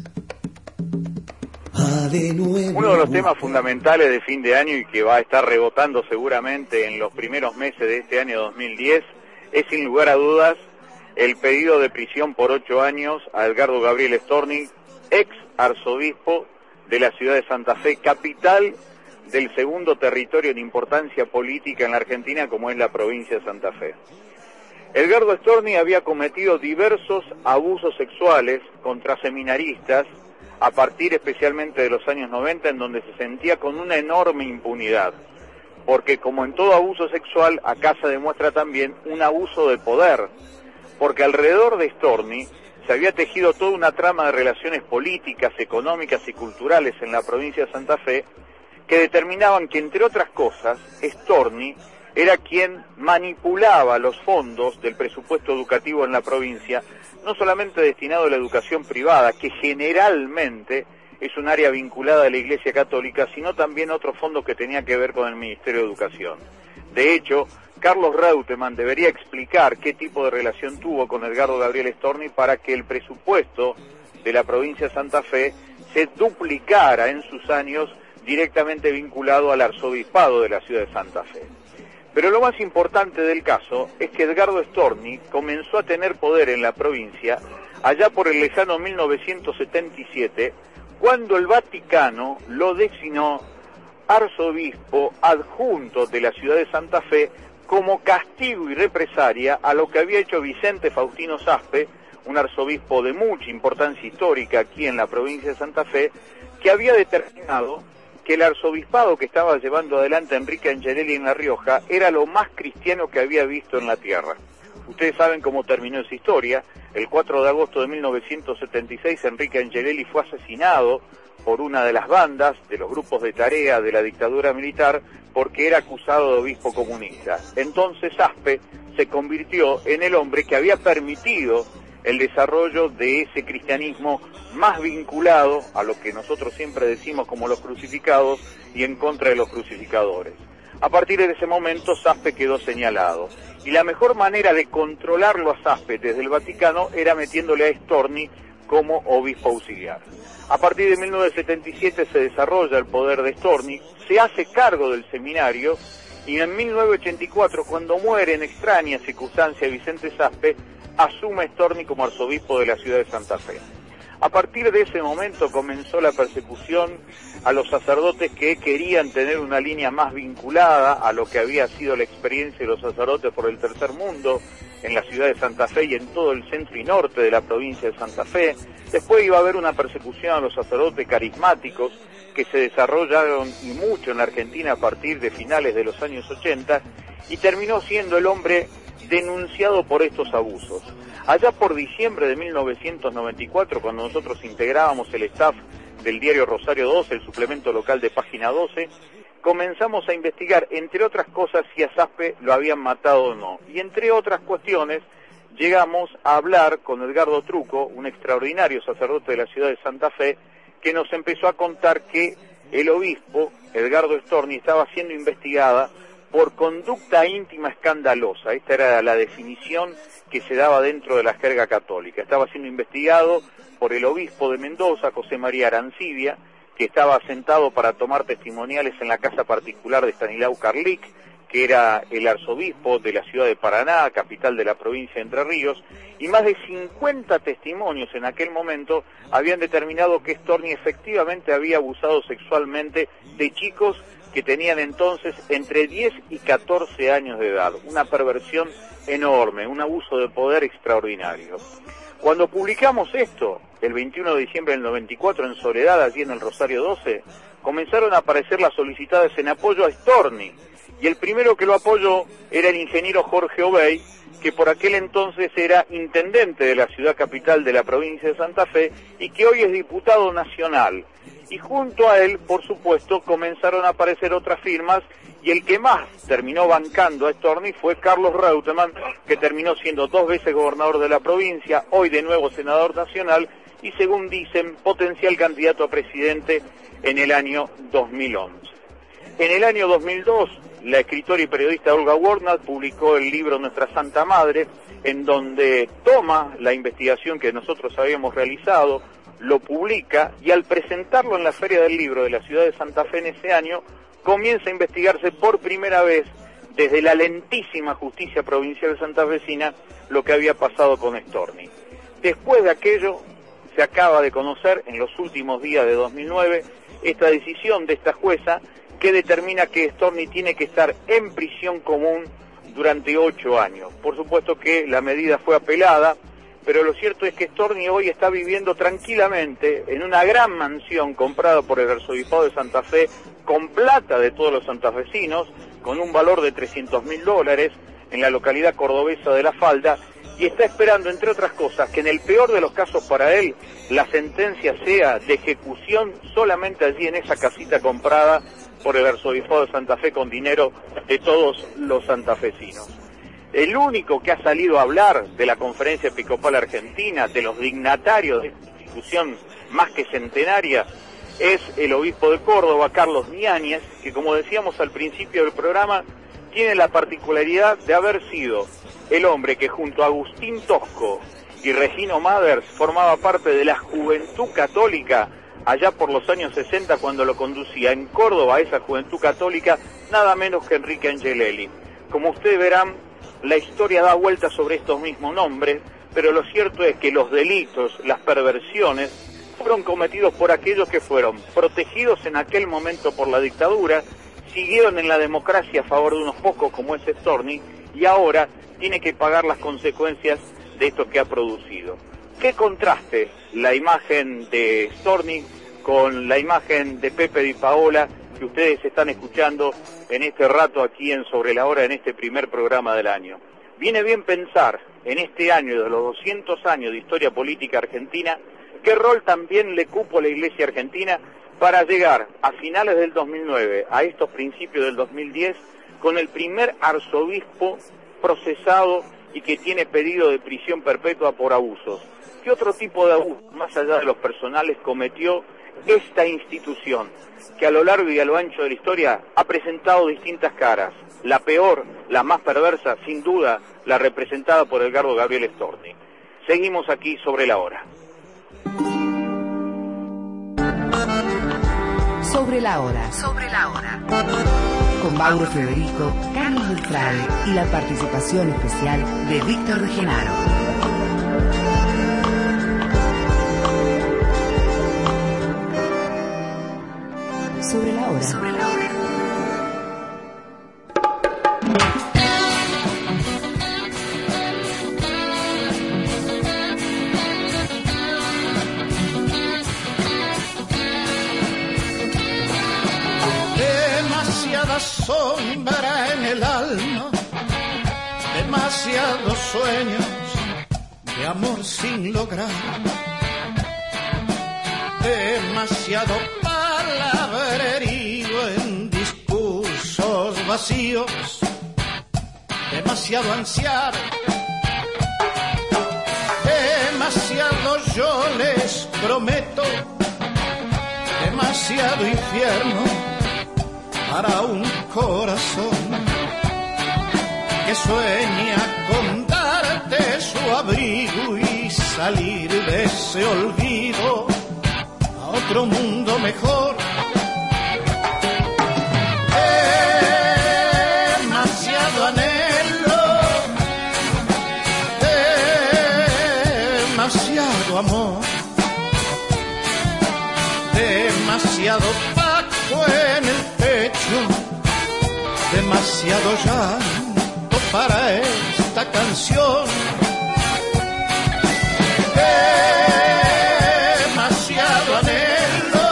Ah, de nuevo. Uno de los temas fundamentales de fin de año y que va a estar rebotando seguramente en los primeros meses de este año dos mil diez es sin lugar a dudas el pedido de prisión por ocho años a Edgardo Gabriel Storni, ex arzobispo de la ciudad de Santa Fe, capital del segundo territorio en importancia política en la Argentina como es la provincia de Santa Fe. Edgardo Storni había cometido diversos abusos sexuales contra seminaristas a partir especialmente de los años noventa, en donde se sentía con una enorme impunidad. Porque como en todo abuso sexual, acá se demuestra también un abuso de poder. Porque alrededor de Storni se había tejido toda una trama de relaciones políticas, económicas y culturales en la provincia de Santa Fe, que determinaban que, entre otras cosas, Storni era quien manipulaba los fondos del presupuesto educativo en la provincia, no solamente destinado a la educación privada, que generalmente es un área vinculada a la Iglesia Católica, sino también otros fondos que tenían que ver con el Ministerio de Educación. De hecho, Carlos Reutemann debería explicar qué tipo de relación tuvo con Edgardo Gabriel Storni para que el presupuesto de la provincia de Santa Fe se duplicara en sus años, directamente vinculado al arzobispado de la ciudad de Santa Fe. Pero lo más importante del caso es que Edgardo Storni comenzó a tener poder en la provincia allá por el lejano mil novecientos setenta y siete, cuando el Vaticano lo designó arzobispo adjunto de la ciudad de Santa Fe como castigo y represalia a lo que había hecho Vicente Faustino Saspe, un arzobispo de mucha importancia histórica aquí en la provincia de Santa Fe, que había determinado que el arzobispado que estaba llevando adelante Enrique Angelelli en La Rioja era lo más cristiano que había visto en la tierra. Ustedes saben cómo terminó esa historia. El cuatro de agosto de mil novecientos setenta y seis, Enrique Angelelli fue asesinado por una de las bandas de los grupos de tarea de la dictadura militar porque era acusado de obispo comunista. Entonces Saspe se convirtió en el hombre que había permitido el desarrollo de ese cristianismo más vinculado a lo que nosotros siempre decimos como los crucificados y en contra de los crucificadores. A partir de ese momento Saspe quedó señalado. Y la mejor manera de controlarlo a Saspe desde el Vaticano era metiéndole a Storni como obispo auxiliar. A partir de mil novecientos setenta y siete se desarrolla el poder de Storni, se hace cargo del seminario y en mil novecientos ochenta y cuatro, cuando muere en extraña circunstancia Vicente Saspe, asume Storni como arzobispo de la ciudad de Santa Fe. A partir de ese momento comenzó la persecución a los sacerdotes que querían tener una línea más vinculada a lo que había sido la experiencia de los sacerdotes por el tercer mundo en la ciudad de Santa Fe y en todo el centro y norte de la provincia de Santa Fe. Después iba a haber una persecución a los sacerdotes carismáticos que se desarrollaron y mucho en la Argentina a partir de finales de los años ochenta, y terminó siendo el hombre denunciado por estos abusos. Allá por diciembre de mil novecientos noventa y cuatro, cuando nosotros integrábamos el staff del diario Rosario doce, el suplemento local de Página doce, comenzamos a investigar, entre otras cosas, si a Saspe lo habían matado o no. Y entre otras cuestiones, llegamos a hablar con Edgardo Truco, un extraordinario sacerdote de la ciudad de Santa Fe, que nos empezó a contar que el obispo, Edgardo Storni, estaba siendo investigada por conducta íntima escandalosa. Esta era la definición que se daba dentro de la jerga católica. Estaba siendo investigado por el obispo de Mendoza, José María Arancibia, que estaba sentado para tomar testimoniales en la casa particular de Stanislao Carlic, que era el arzobispo de la ciudad de Paraná, capital de la provincia de Entre Ríos, y más de cincuenta testimonios en aquel momento habían determinado que Storni efectivamente había abusado sexualmente de chicos que tenían entonces entre diez y catorce años de edad. Una perversión enorme, un abuso de poder extraordinario. Cuando publicamos esto, el veintiuno de diciembre del noventa y cuatro, en Soledad, allí en el Rosario doce, comenzaron a aparecer las solicitadas en apoyo a Storni, y el primero que lo apoyó era el ingeniero Jorge Obey, que por aquel entonces era intendente de la ciudad capital de la provincia de Santa Fe y que hoy es diputado nacional. Y junto a él, por supuesto, comenzaron a aparecer otras firmas, y el que más terminó bancando a Storni fue Carlos Reutemann, que terminó siendo dos veces gobernador de la provincia, hoy de nuevo senador nacional, y según dicen, potencial candidato a presidente en el año dos mil once. En el año dos mil dos, la escritora y periodista Olga Warnat publicó el libro Nuestra Santa Madre, en donde toma la investigación que nosotros habíamos realizado, lo publica, y al presentarlo en la Feria del Libro de la ciudad de Santa Fe en ese año, comienza a investigarse por primera vez desde la lentísima justicia provincial santafesina lo que había pasado con Storni. Después de aquello, se acaba de conocer en los últimos días de dos mil nueve esta decisión de esta jueza que determina que Storni tiene que estar en prisión común durante ocho años. Por supuesto que la medida fue apelada, pero lo cierto es que Storni hoy está viviendo tranquilamente en una gran mansión comprada por el Arzobispado de Santa Fe con plata de todos los santafesinos, con un valor de trescientos mil dólares en la localidad cordobesa de La Falda, y está esperando, entre otras cosas, que en el peor de los casos para él, la sentencia sea de ejecución solamente allí en esa casita comprada por el Arzobispado de Santa Fe con dinero de todos los santafesinos. El único que ha salido a hablar de la Conferencia Episcopal Argentina, de los dignatarios de esta institución más que centenaria, es el obispo de Córdoba, Carlos Niáñez, que, como decíamos al principio del programa, tiene la particularidad de haber sido el hombre que junto a Agustín Tosco y Regino Mathers formaba parte de la Juventud Católica allá por los años sesenta, cuando lo conducía en Córdoba esa Juventud Católica, nada menos que Enrique Angelelli. Como ustedes verán, la historia da vueltas sobre estos mismos nombres, pero lo cierto es que los delitos, las perversiones, fueron cometidos por aquellos que fueron protegidos en aquel momento por la dictadura, siguieron en la democracia a favor de unos pocos como es Storni, y ahora tiene que pagar las consecuencias de esto que ha producido. ¿Qué contraste la imagen de Storni con la imagen de Pepe Di Paola que ustedes están escuchando en este rato aquí en Sobre la Hora, en este primer programa del año? Viene bien pensar en este año de los doscientos años de historia política argentina, qué rol también le cupo a la Iglesia argentina para llegar a finales del dos mil nueve, a estos principios del dos mil diez, con el primer arzobispo procesado y que tiene pedido de prisión perpetua por abusos. ¿Qué otro tipo de abusos, más allá de los personales, cometió esta institución, que a lo largo y a lo ancho de la historia ha presentado distintas caras? La peor, la más perversa, sin duda, la representada por Edgardo Gabriel Storni. Seguimos aquí Sobre la Hora. Sobre la Hora. Sobre la Hora. Con Mauro Federico, Carlos Beltrán y la participación especial de Víctor de Genaro. Sobre la Hora. Sobre la Hora. Demasiada sombra en el alma, demasiados sueños de amor sin lograr, demasiado palabrerío en discursos vacíos, demasiado ansiar, demasiado yo les prometo, demasiado infierno para un corazón que sueña con darte su abrigo y salir de ese olvido a otro mundo mejor. Demasiado anhelo, demasiado amor, demasiado pacto en el pecho, demasiado llanto para esta canción, demasiado anhelo,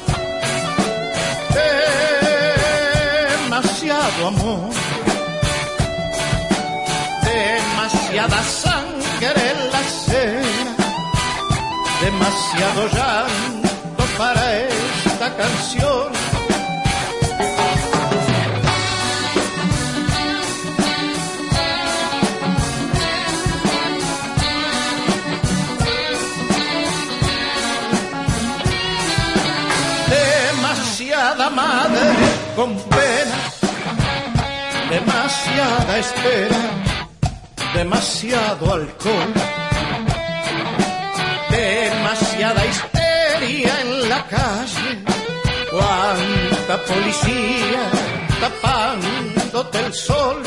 demasiado amor, demasiada sangre en la acera, demasiado llanto para esta canción. Demasiada madre con pena, demasiada espera, demasiado alcohol, demasiada histeria en la calle, cuánta policía tapándote el sol,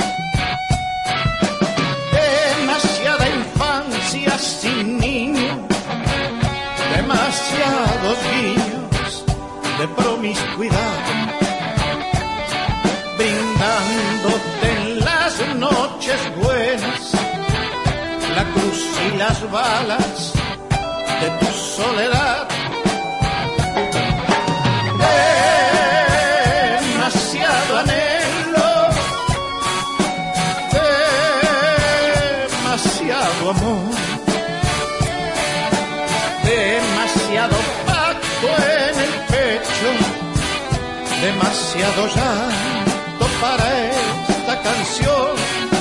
demasiada infancia sin niño, demasiados guiños de promiscuidad, brindándote en las noches buenas la cruz y las balas de tu soledad. Demasiado anhelo, demasiado amor, demasiado pacto en el pecho, demasiado llanto para esta canción.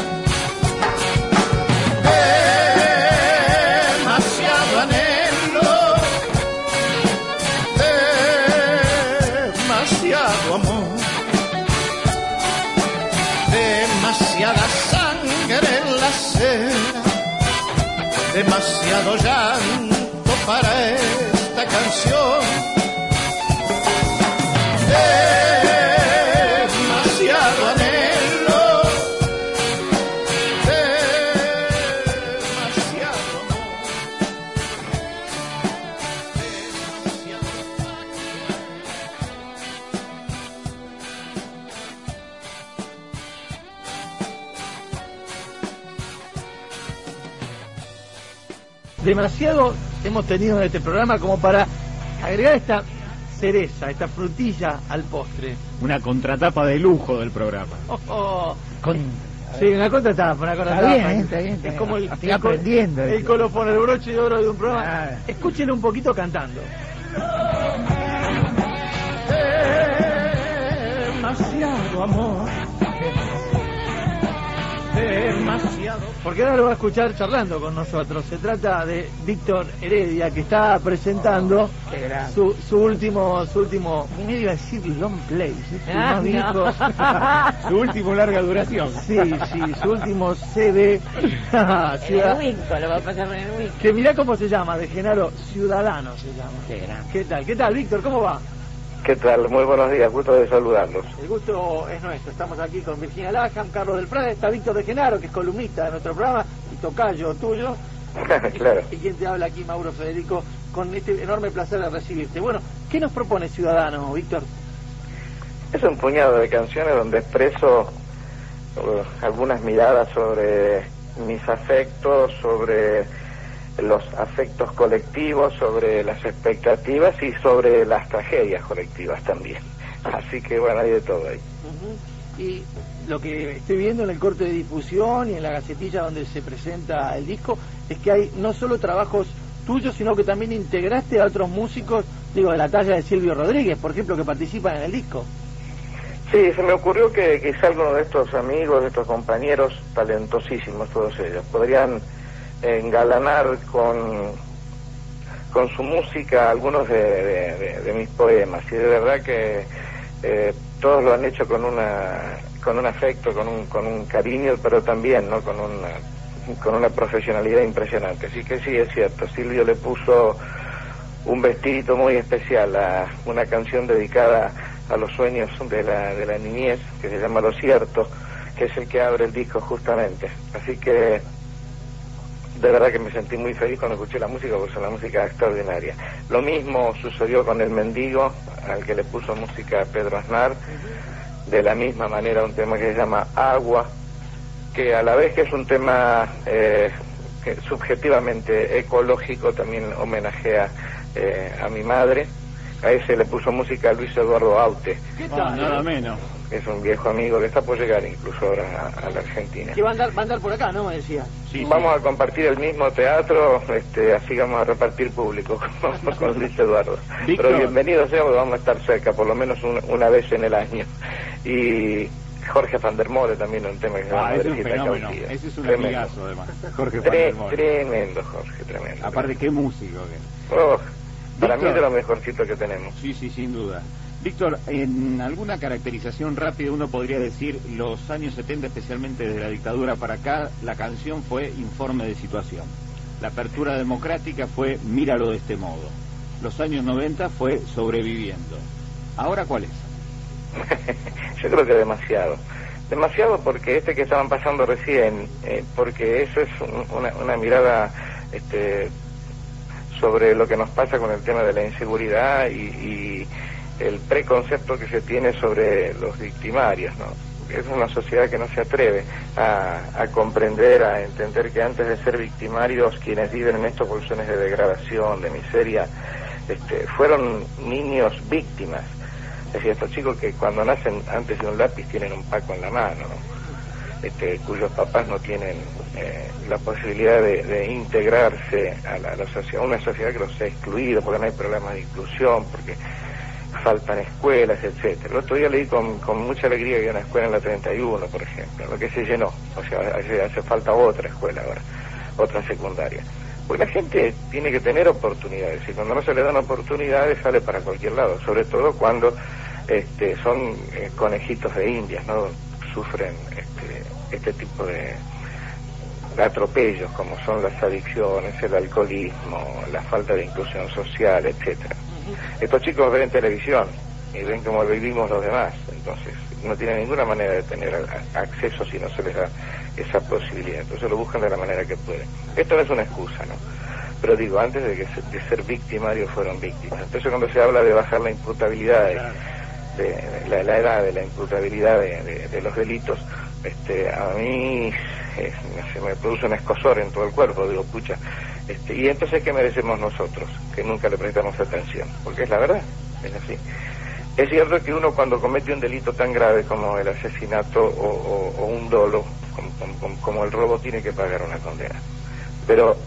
Demasiado anhelo, demasiado amor, demasiada sangre en la acera, demasiado llanto para esta canción. Demasiado anhelo, demasiado amor, demasiado Demasiado hemos tenido en este programa como para agregar esta cereza, esta frutilla al postre. Una contratapa de lujo del programa. Oh, oh. Con... Sí, una contratapa, una contratapa. Está bien, está bien, está bien. Es como el, Estoy el, aprendiendo. el esto. colofón, el broche de oro de un programa. Ah. Escúchenlo un poquito cantando. Demasiado amor, demasiado. Porque ahora lo va a escuchar charlando con nosotros. Se trata de Víctor Heredia, que está presentando su, su último, su último, me iba a decir long play, ¿sí? Ah, Más viejo. Su último larga duración. Sí, sí, su último C D. El Winco, lo va a pasar en el Winco. Que mirá cómo se llama, de Genaro Ciudadano se llama. ¿Qué tal? ¿Qué tal, Víctor? ¿Cómo va? ¿Qué tal? Muy buenos días, gusto de saludarlos. El gusto es nuestro. Estamos aquí con Virginia Laham, Carlos del Prade, está Víctor de Genaro, que es columnista de nuestro programa, y tocayo tuyo. Claro. Y, y quien te habla aquí, Mauro Federico, con este enorme placer de recibirte. Bueno, ¿qué nos propone Ciudadano, Víctor? Es un puñado de canciones donde expreso uh, algunas miradas sobre mis afectos, sobre los afectos colectivos, sobre las expectativas y sobre las tragedias colectivas también. Así que bueno, hay de todo ahí. Uh-huh. Y lo que estoy viendo en el corte de difusión y en la gacetilla donde se presenta el disco es que hay no solo trabajos tuyos, sino que también integraste a otros músicos, digo, de la talla de Silvio Rodríguez, por ejemplo, que participan en el disco. Sí, se me ocurrió que quizá alguno de estos amigos, de estos compañeros talentosísimos, todos ellos, podrían engalanar con con su música algunos de, de, de, de mis poemas, y de verdad que eh, todos lo han hecho con una con un afecto, con un con un cariño, pero también no con una con una profesionalidad impresionante. Así que sí, es cierto, Silvio le puso un vestidito muy especial a una canción dedicada a los sueños de la de la niñez, que se llama Lo Cierto, que es el que abre el disco justamente. Así que de verdad que me sentí muy feliz cuando escuché la música, porque es una música extraordinaria. Lo mismo sucedió con El Mendigo, al que le puso música a Pedro Aznar, de la misma manera un tema que se llama Agua, que a la vez que es un tema eh, que subjetivamente ecológico, también homenajea eh, a mi madre. A ese le puso música a Luis Eduardo Aute. ¿Qué tal? Oh, nada menos. Es un viejo amigo que está por llegar incluso ahora a, a la Argentina. Que va a andar, va a andar por acá, ¿no? Me decía. Sí, vamos sí. a compartir el mismo teatro, este, así vamos a repartir público con, con Luis Eduardo. Víctor. Pero bienvenido sea, porque vamos a estar cerca, por lo menos un, una vez en el año. Y Jorge Van der Molle también, un tema que se llama Ah, ese es un Madrecita fenómeno. Cautiva. Ese es un Tremendo. amigazo, además. Jorge Van Tre- der Molle. Tremendo, Jorge, tremendo. Aparte, qué músico. Que... Oh, para Víctor. mí es de lo mejorcito que tenemos. Sí, sí, sin duda. Víctor, en alguna caracterización rápida uno podría decir, los años setenta, especialmente desde la dictadura para acá, la canción fue Informe de Situación. La apertura democrática fue Míralo de este modo. Los años noventa fue Sobreviviendo. ¿Ahora cuál es? Yo creo que demasiado. Demasiado porque este que estaban pasando recién, eh, porque eso es un, una, una mirada este, sobre lo que nos pasa con el tema de la inseguridad y, y el preconcepto que se tiene sobre los victimarios, ¿no? es una sociedad que no se atreve a, a comprender, a entender que antes de ser victimarios, quienes viven en estas condiciones de degradación, de miseria, este, fueron niños víctimas. Es decir, estos chicos que cuando nacen antes de un lápiz tienen un paco en la mano, ¿no? Este, cuyos papás no tienen eh, la posibilidad de, de integrarse a la, a la sociedad, una sociedad que los ha excluido porque no hay problemas de inclusión, porque faltan escuelas, etcétera. El otro día leí con, con mucha alegría que hay una escuela en la treinta y uno, por ejemplo, lo que se llenó, o sea, hace, hace falta otra escuela ahora, otra secundaria. Porque la gente tiene que tener oportunidades, y cuando no se le dan oportunidades sale para cualquier lado, sobre todo cuando este, son eh, conejitos de indias, ¿no? Sufren este, este tipo de, de atropellos, como son las adicciones, el alcoholismo, la falta de inclusión social, etcétera. Estos chicos ven televisión y ven cómo vivimos los demás, entonces no tienen ninguna manera de tener a, acceso si no se les da esa posibilidad, entonces lo buscan de la manera que pueden. Esto no es una excusa, ¿no? Pero digo, antes de, que se, de ser victimarios fueron víctimas. Entonces cuando se habla de bajar la imputabilidad, de, de la, la edad de la imputabilidad de, de, de los delitos, este, a mí eh, se me produce un escozor en todo el cuerpo, digo, pucha, este, y entonces ¿qué merecemos nosotros? Que nunca le prestamos atención, porque es la verdad, es así. Es cierto que uno cuando comete un delito tan grave como el asesinato o, o, o un dolo, como, como, como el robo, tiene que pagar una condena, pero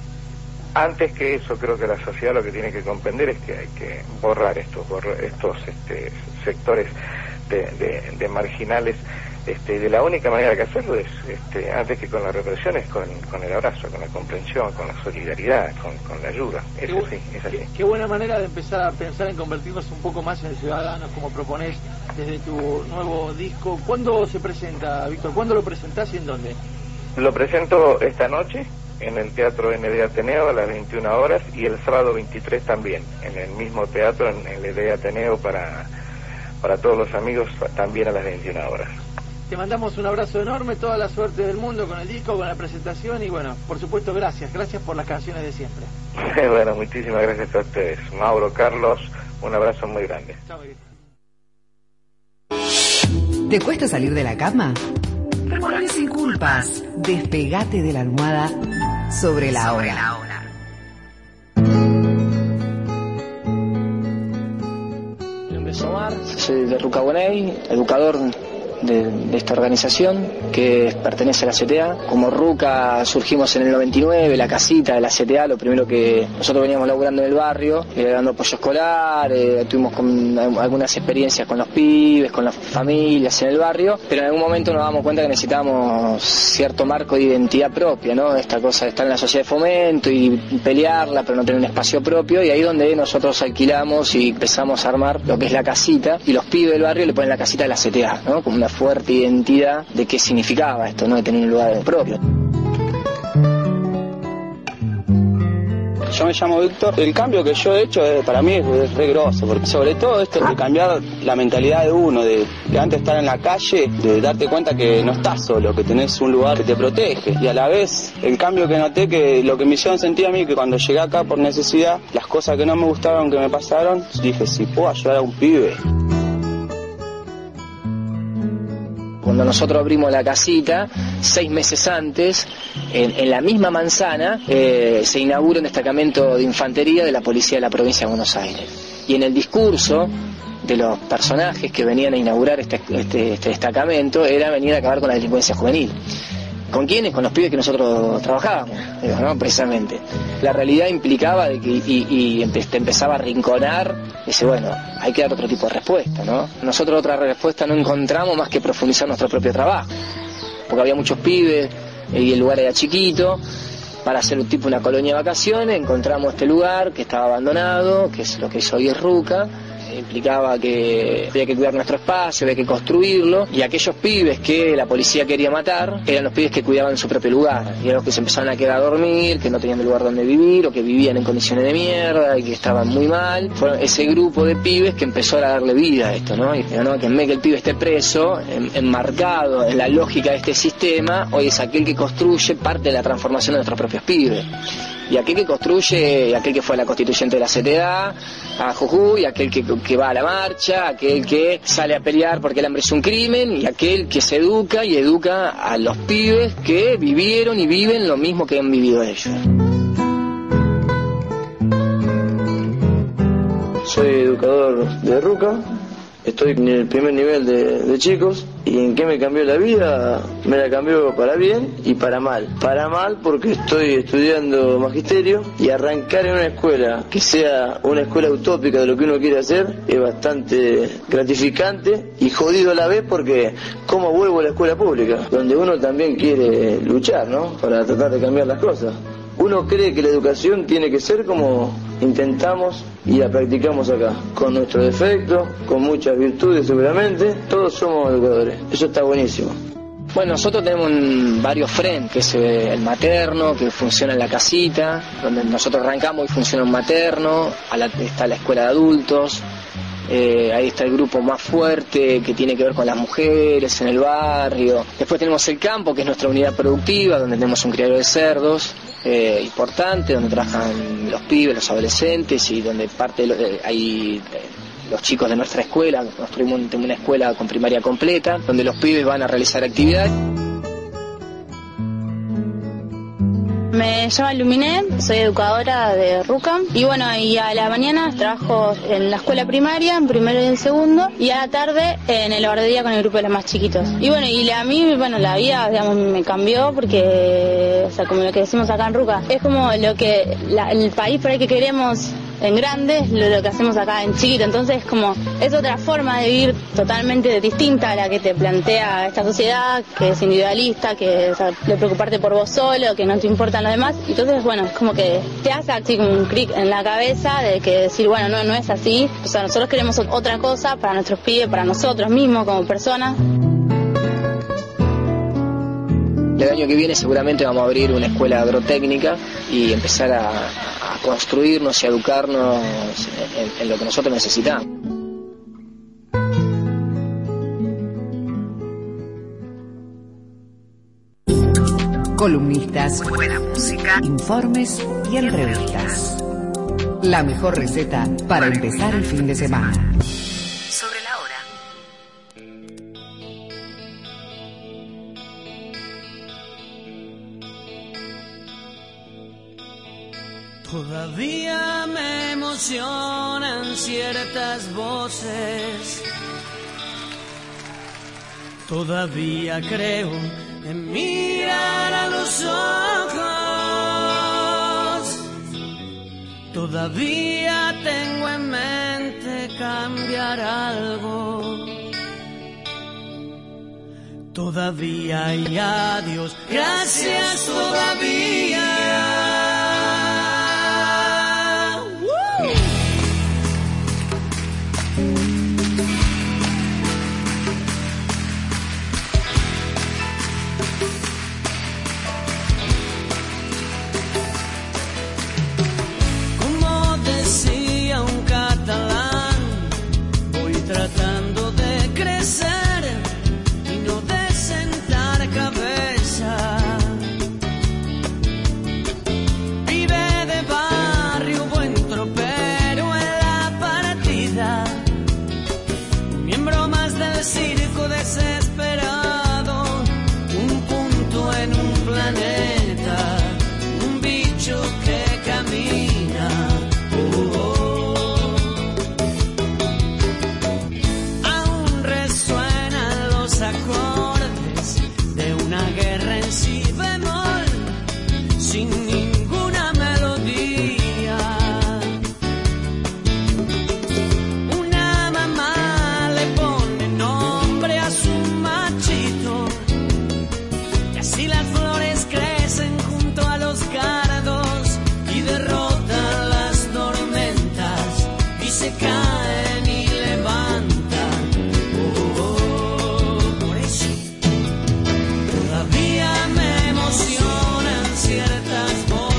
antes que eso, creo que la sociedad lo que tiene que comprender es que hay que borrar estos borrar estos este, sectores de, de, de marginales, este, de la única manera que hacerlo es, este, antes que con la represión, es con, con el abrazo, con la comprensión, con la solidaridad, con, con la ayuda. Es qué, así, es así. Qué, qué buena manera de empezar a pensar en convertirnos un poco más en ciudadanos, como proponés desde tu nuevo disco. ¿Cuándo se presenta, Víctor? ¿Cuándo lo presentás y en dónde? Lo presento esta noche en el Teatro N D Ateneo a las veintiuna horas y el sábado veintitrés también, en el mismo teatro, en el N D Ateneo, para, para todos los amigos, también a las veintiuna horas. Te mandamos un abrazo enorme, toda la suerte del mundo con el disco, con la presentación y bueno, por supuesto, gracias, gracias por las canciones de siempre. Bueno, muchísimas gracias a ustedes. Mauro, Carlos, un abrazo muy grande. Chao, ¿te cuesta salir de la cama? Revolvé sin culpas. Despegate de la almohada sobre la Sobre hora. la hora. Mi nombre es Omar, soy de Rucaboney, educador de, de esta organización que pertenece a la C T A. Como Ruca surgimos en el noventa y nueve, la casita de la C T A, lo primero que nosotros veníamos laburando en el barrio, eh, dando apoyo escolar, eh, tuvimos con, algunas experiencias con los pibes, con las familias en el barrio, pero en algún momento nos damos cuenta que necesitábamos cierto marco de identidad propia, ¿no? Esta cosa de estar en la sociedad de fomento y pelearla, pero no tener un espacio propio, y ahí donde nosotros alquilamos y empezamos a armar lo que es la casita, y los pibes del barrio le ponen la casita de la C T A, ¿no? Como una fuerte identidad de qué significaba esto, ¿no? De tener un lugar propio. Yo me llamo Víctor. El cambio que yo he hecho es, para mí es re grosso, porque sobre todo esto de cambiar la mentalidad de uno, de, de antes estar en la calle, de darte cuenta que no estás solo, que tenés un lugar que te protege, y a la vez el cambio que noté, que lo que me hicieron sentir a mí, que cuando llegué acá por necesidad, las cosas que no me gustaron que me pasaron, dije, si puedo ayudar a un pibe. Cuando nosotros abrimos la casita, seis meses antes, en, en la misma manzana, eh, se inaugura un destacamento de infantería de la policía de la provincia de Buenos Aires. Y en el discurso de los personajes que venían a inaugurar este, este, este destacamento era venir a acabar con la delincuencia juvenil. ¿Con quiénes? Con los pibes que nosotros trabajábamos, digo, ¿no? Precisamente. La realidad implicaba de que, y, y empe, te empezaba a rinconar, dice, bueno, hay que dar otro tipo de respuesta, ¿no? Nosotros otra respuesta no encontramos más que profundizar nuestro propio trabajo, porque había muchos pibes y el lugar era chiquito. Para hacer un tipo una colonia de vacaciones, encontramos este lugar que estaba abandonado, que es lo que es hoy es Ruca. Implicaba que había que cuidar nuestro espacio, había que construirlo, y aquellos pibes que la policía quería matar eran los pibes que cuidaban su propio lugar, y eran los que se empezaban a quedar a dormir, que no tenían lugar donde vivir, o que vivían en condiciones de mierda y que estaban muy mal. Fueron ese grupo de pibes que empezó a darle vida a esto, ¿no? Y ¿no? que en vez que el pibe esté preso, en, enmarcado en la lógica de este sistema, hoy es aquel que construye parte de la transformación de nuestros propios pibes. Y aquel que construye, y aquel que fue a la constituyente de la C T A, a Jujuy, aquel que, que va a la marcha, aquel que sale a pelear porque el hambre es un crimen, y aquel que se educa y educa a los pibes que vivieron y viven lo mismo que han vivido ellos. Soy educador de Ruca, estoy en el primer nivel de, de chicos. ¿Y en qué me cambió la vida? Me la cambió para bien y para mal. Para mal porque estoy estudiando magisterio, y arrancar en una escuela que sea una escuela utópica de lo que uno quiere hacer es bastante gratificante y jodido a la vez, porque ¿cómo vuelvo a la escuela pública? Donde uno también quiere luchar, ¿no? Para tratar de cambiar las cosas. Uno cree que la educación tiene que ser como intentamos y la practicamos acá, con nuestros defectos, con muchas virtudes seguramente. Todos somos educadores, eso está buenísimo. Bueno, nosotros tenemos un, varios frentes, que es eh, el materno, que funciona en la casita, donde nosotros arrancamos y funciona un materno, a la, está la escuela de adultos, eh, ahí está el grupo más fuerte que tiene que ver con las mujeres en el barrio. Después tenemos el campo, que es nuestra unidad productiva, donde tenemos un criadero de cerdos eh, importante, donde trabajan los pibes, los adolescentes, y donde parte de lo, eh, hay... Eh, los chicos de nuestra escuela, construimos una escuela con primaria completa, donde los pibes van a realizar actividades. Me llamo Luminé, soy educadora de Ruca, y bueno, y a la mañana trabajo en la escuela primaria, en primero y en segundo, y a la tarde en el guardería con el grupo de los más chiquitos. Y bueno, y a mí, bueno, la vida, digamos, me cambió porque, o sea, como lo que decimos acá en Ruca, es como lo que, la, el país por ahí que queremos en grande es lo, lo que hacemos acá en chiquito. Entonces como es otra forma de vivir totalmente distinta a la que te plantea esta sociedad, que es individualista, que, o sea, de preocuparte por vos solo, que no te importan los demás. Entonces bueno, es como que te hace así como un clic en la cabeza de que decir, bueno, no, no es así. O sea, nosotros queremos otra cosa para nuestros pibes, para nosotros mismos como personas. El año que viene seguramente vamos a abrir una escuela agrotécnica y empezar a, a construirnos y a educarnos en, en lo que nosotros necesitamos. Columnistas, buena música, informes y entrevistas. La mejor receta para empezar el fin de semana. Sobre la hora. Todavía me emocionan ciertas voces. Todavía creo en mirar a los ojos. Todavía tengo en mente cambiar algo. Todavía hay adiós, gracias todavía. Tratando de crecer y no de sentar cabeza. Vive de barrio, buen tropero en la partida. Miembro más del circo desesperado. Un punto en un planeta. Un bicho que camina. Oh, oh. Acordes de una guerra en si bemol, sin ninguna melodía. Una mamá le pone nombre a su machito, y así las flores crecen junto a los cardos y derrotan las tormentas y se caen y levantan. Todavía me emocionan ciertas voces.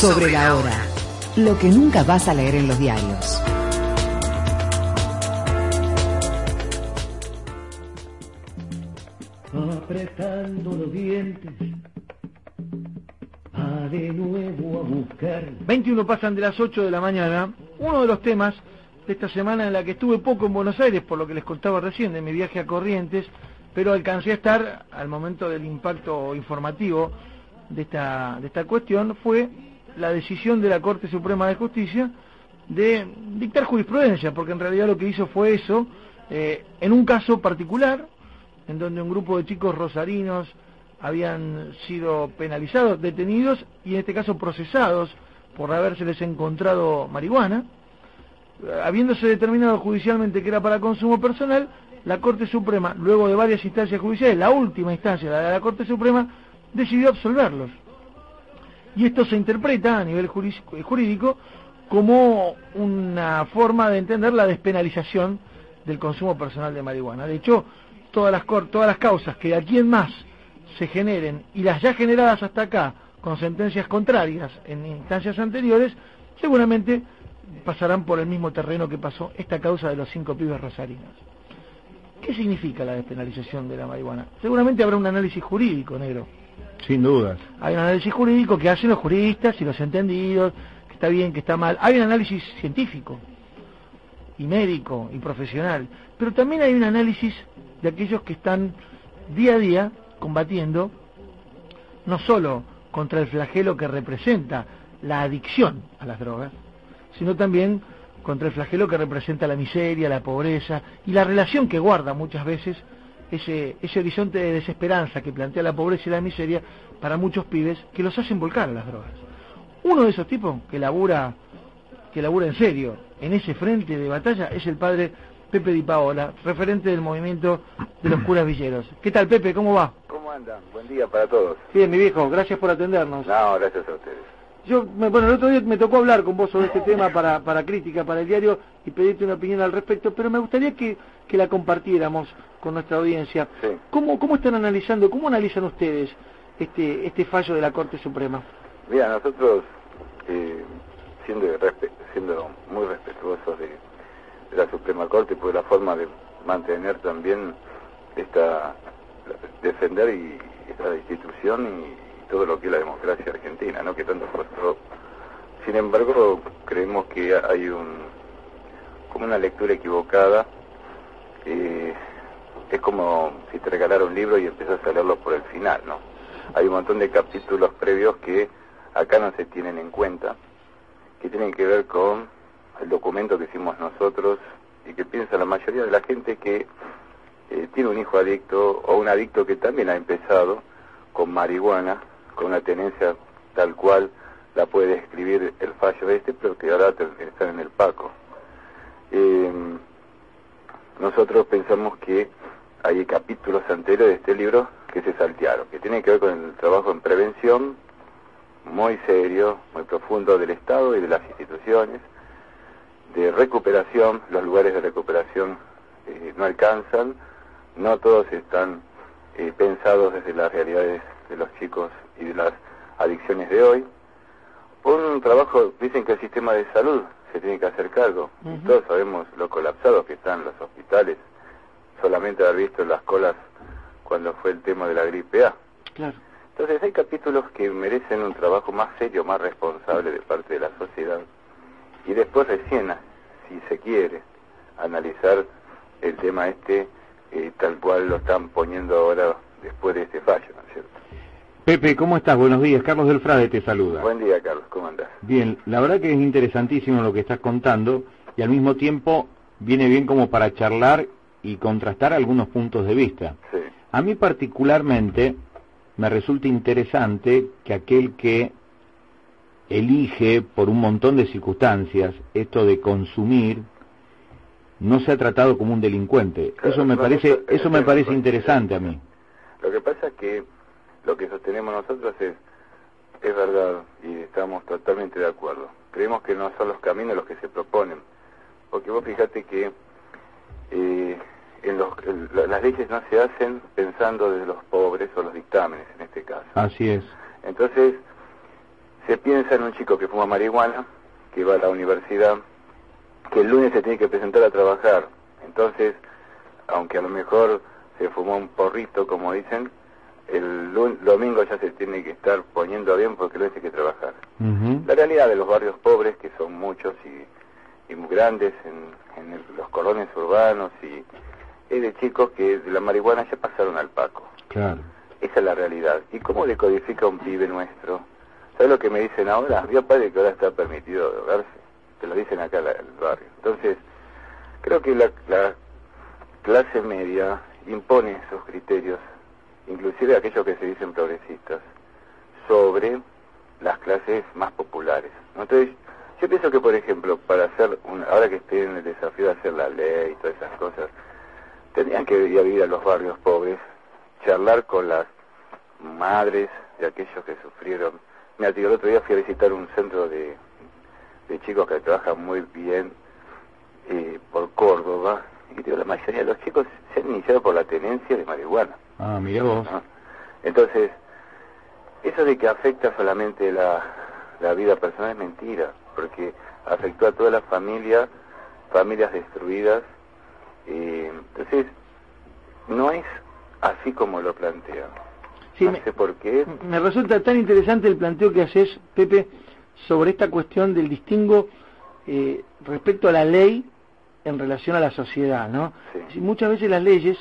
Sobre la hora. Lo que nunca vas a leer en los diarios. Apretando los dientes, va de nuevo a buscar. veintiuno pasan de las ocho de la mañana. Uno de los temas de esta semana en la que estuve poco en Buenos Aires, por lo que les contaba recién de mi viaje a Corrientes, pero alcancé a estar al momento del impacto informativo de esta, de esta cuestión, fue la decisión de la Corte Suprema de Justicia de dictar jurisprudencia, porque en realidad lo que hizo fue eso, eh, en un caso particular, en donde un grupo de chicos rosarinos habían sido penalizados, detenidos y en este caso procesados por habérseles encontrado marihuana. Habiéndose determinado judicialmente que era para consumo personal, la Corte Suprema, luego de varias instancias judiciales, la última instancia, la de la Corte Suprema, decidió absolverlos. Y esto se interpreta a nivel jurídico como una forma de entender la despenalización del consumo personal de marihuana. De hecho, todas las, todas las causas que de aquí en más se generen, y las ya generadas hasta acá, con sentencias contrarias en instancias anteriores, seguramente pasarán por el mismo terreno que pasó esta causa de los cinco pibes rosarinos. ¿Qué significa la despenalización de la marihuana? Seguramente habrá un análisis jurídico, negro. Sin dudas. Hay un análisis jurídico que hacen los juristas y los entendidos, que está bien, que está mal. Hay un análisis científico, y médico, y profesional. Pero también hay un análisis de aquellos que están día a día combatiendo no solo contra el flagelo que representa la adicción a las drogas, sino también contra el flagelo que representa la miseria, la pobreza y la relación que guarda muchas veces ese, ese horizonte de desesperanza que plantea la pobreza y la miseria para muchos pibes que los hacen volcar a las drogas. Uno de esos tipos que labura, que labura en serio en ese frente de batalla es el padre Pepe Di Paola, referente del movimiento de los curas villeros. ¿Qué tal, Pepe? ¿Cómo va? ¿Cómo andan? Buen día para todos. Bien, mi viejo, gracias por atendernos. No, gracias a ustedes. Yo, me, bueno, el otro día me tocó hablar con vos sobre este tema para, para crítica, para el diario, y pedirte una opinión al respecto, pero me gustaría que, que la compartiéramos con nuestra audiencia. Sí. ¿Cómo, cómo están analizando, cómo analizan ustedes este, este fallo de la Corte Suprema? Mira, nosotros, eh, siendo, respe siendo muy respetuosos de, de la Suprema Corte, por la forma de mantener también esta, defender y esta institución y todo lo que es la democracia argentina, ¿no? Que tanto costó. Sin embargo, creemos que hay un como una lectura equivocada. Eh, es como si te regalara un libro y empezás a leerlo por el final, ¿no? Hay un montón de capítulos previos que acá no se tienen en cuenta, que tienen que ver con el documento que hicimos nosotros y que piensa la mayoría de la gente que eh, tiene un hijo adicto o un adicto que también ha empezado con marihuana, con una tenencia tal cual la puede describir el fallo este, pero que ahora está en el Paco. Eh, nosotros pensamos que hay capítulos anteriores de este libro que se saltearon, que tienen que ver con el trabajo en prevención, muy serio, muy profundo del Estado y de las instituciones, de recuperación. Los lugares de recuperación eh, no alcanzan, no todos están eh, pensados desde las realidades de los chicos y de las adicciones de hoy. Un trabajo, dicen que el sistema de salud se tiene que hacer cargo. Uh-huh. Y todos sabemos lo colapsados que están los hospitales, solamente haber visto las colas cuando fue el tema de la gripe A. Claro. Entonces hay capítulos que merecen un trabajo más serio, más responsable de parte de la sociedad. Y después recién, si se quiere, analizar el tema este eh, tal cual lo están poniendo ahora después de este fallo, ¿no es cierto? Pepe, ¿cómo estás? Buenos días. Carlos del Frade te saluda. Buen día, Carlos. ¿Cómo andás? Bien, la verdad que es interesantísimo lo que estás contando y al mismo tiempo viene bien como para charlar y contrastar algunos puntos de vista. Sí. A mí particularmente me resulta interesante que aquel que elige por un montón de circunstancias esto de consumir no sea tratado como un delincuente. Claro, eso me no, parece eso, eso me parece interesante a mí. Lo que pasa es que lo que sostenemos nosotros es es verdad y estamos totalmente de acuerdo. Creemos que no son los caminos los que se proponen, porque vos fíjate que eh, en los, el, las leyes no se hacen pensando desde los pobres o los dictámenes en este caso. Así es. Entonces se piensa en un chico que fuma marihuana, que va a la universidad, que el lunes se tiene que presentar a trabajar. Entonces, aunque a lo mejor se fumó un porrito, como dicen, el lunes, domingo ya se tiene que estar poniendo bien porque el lunes hay que trabajar. Uh-huh. La realidad de los barrios pobres, que son muchos y, y muy grandes en, en el, los colones urbanos, y es de chicos que de la marihuana ya pasaron al paco. Claro. Esa es la realidad. ¿Y cómo decodifica un pibe nuestro? ¿Sabes lo que me dicen ahora? Vio, padre, que ahora está permitido drogarse. Te lo dicen acá en el barrio. Entonces, creo que la, la clase media impone sus criterios, inclusive aquellos que se dicen progresistas, sobre las clases más populares. Entonces, yo pienso que, por ejemplo, para hacer, un, ahora que estoy en el desafío de hacer la ley y todas esas cosas, tendrían que ir a vivir a los barrios pobres, charlar con las madres de aquellos que sufrieron. Mira, tío, el otro día fui a visitar un centro de, de chicos que trabajan muy bien eh, por Córdoba, y digo, la mayoría de los chicos se han iniciado por la tenencia de marihuana. Ah, mira vos. ¿No? Entonces, eso de que afecta solamente la, la vida personal es mentira, porque afectó a toda la familia, familias destruidas. Eh, entonces, no es así como lo plantean. Sí, no me, sé por qué. Me resulta tan interesante el planteo que haces, Pepe, sobre esta cuestión del distingo eh, respecto a la ley en relación a la sociedad, ¿no? Sí. Si muchas veces las leyes,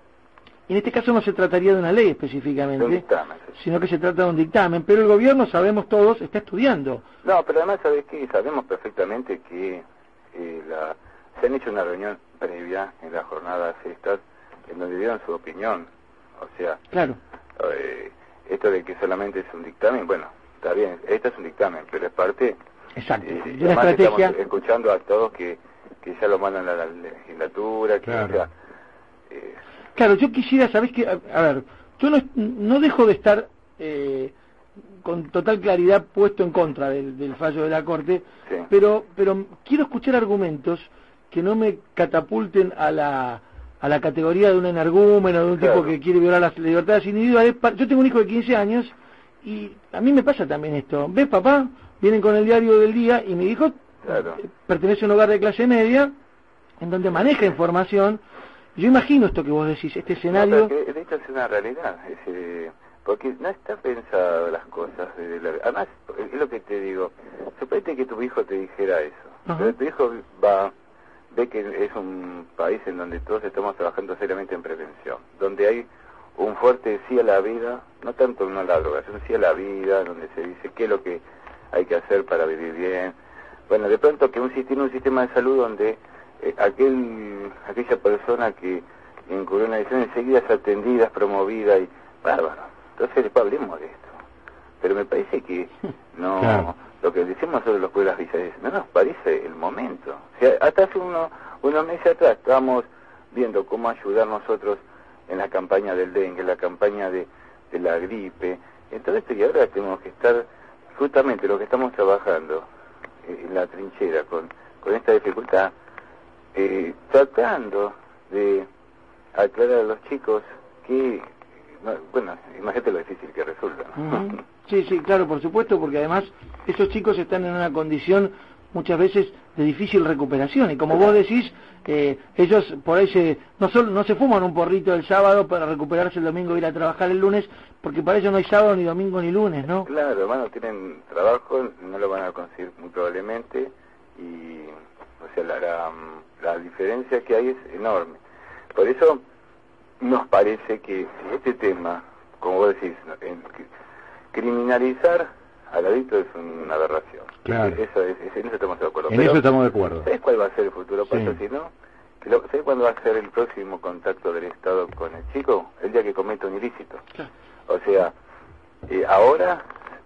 en este caso no se trataría de una ley específicamente, un dictamen, sí. sino que se trata de un dictamen, pero el gobierno, sabemos todos, está estudiando. No, pero además, ¿sabes qué? Sabemos perfectamente que eh, la, se han hecho una reunión previa en las jornadas estas, en donde dieron su opinión. O sea, claro. eh, esto de que solamente es un dictamen, bueno, está bien, esto es un dictamen, pero es parte. Exacto. Eh, de una además estrategia. Estamos escuchando a todos que, que ya lo mandan a la legislatura, que Claro. o sea, eh, Claro, yo quisiera, ¿sabés qué? A, a ver, yo no, no dejo de estar eh, con total claridad puesto en contra del, del fallo de la Corte, sí. pero pero quiero escuchar argumentos que no me catapulten a la a la categoría de un energúmeno, de un Claro. tipo que quiere violar las libertades individuales. Yo tengo un hijo de quince años y a mí me pasa también esto. ¿Ves, papá? Vienen con el diario del día y mi hijo claro. pertenece a un hogar de clase media en donde maneja información. Yo imagino esto que vos decís, este escenario... No, pero que de hecho es una realidad, es, eh, porque no está pensado las cosas. De la, además, es lo que te digo, suponete que tu hijo te dijera eso, Ajá. pero tu hijo va, ve que es un país en donde todos estamos trabajando seriamente en prevención, donde hay un fuerte sí a la vida, no tanto no a la droga, sino sí a la vida, donde se dice qué es lo que hay que hacer para vivir bien. Bueno, de pronto que un, tiene un sistema de salud donde eh, aquel aquella persona que incurrió en una adicción enseguida es atendida, es promovida y bárbaro. Entonces después hablemos de esto. Pero me parece que no, Claro. lo que decimos nosotros los pueblos villas no nos parece el momento. O sea, hasta hace uno, unos meses atrás estábamos viendo cómo ayudar nosotros en la campaña del dengue, en la campaña de, de la gripe. Entonces, y ahora tenemos que estar, justamente lo que estamos trabajando eh, en la trinchera con, con esta dificultad, eh, tratando de aclarar a los chicos que, no, bueno, imagínate lo difícil que resulta, ¿no? Uh-huh. Sí, sí, claro, por supuesto, porque además esos chicos están en una condición muchas veces de difícil recuperación y como vos decís, eh, ellos por ahí se, no solo no se fuman un porrito el sábado para recuperarse el domingo e ir a trabajar el lunes, porque para ellos no hay sábado, ni domingo, ni lunes, ¿no? Claro, hermano, tienen trabajo, no lo van a conseguir muy probablemente y, o sea, la, la, la diferencia que hay es enorme. Por eso nos parece que si este tema, como vos decís, en, criminalizar al adicto es una aberración. Claro. Eso es, en eso estamos de acuerdo. En Pero, eso estamos de acuerdo. ¿sabes cuál va a ser el futuro paso? Sí. Si no, que lo- ¿sabes cuándo va a ser el próximo contacto del Estado con el chico? El día que cometa un ilícito. Claro. O sea, eh, ahora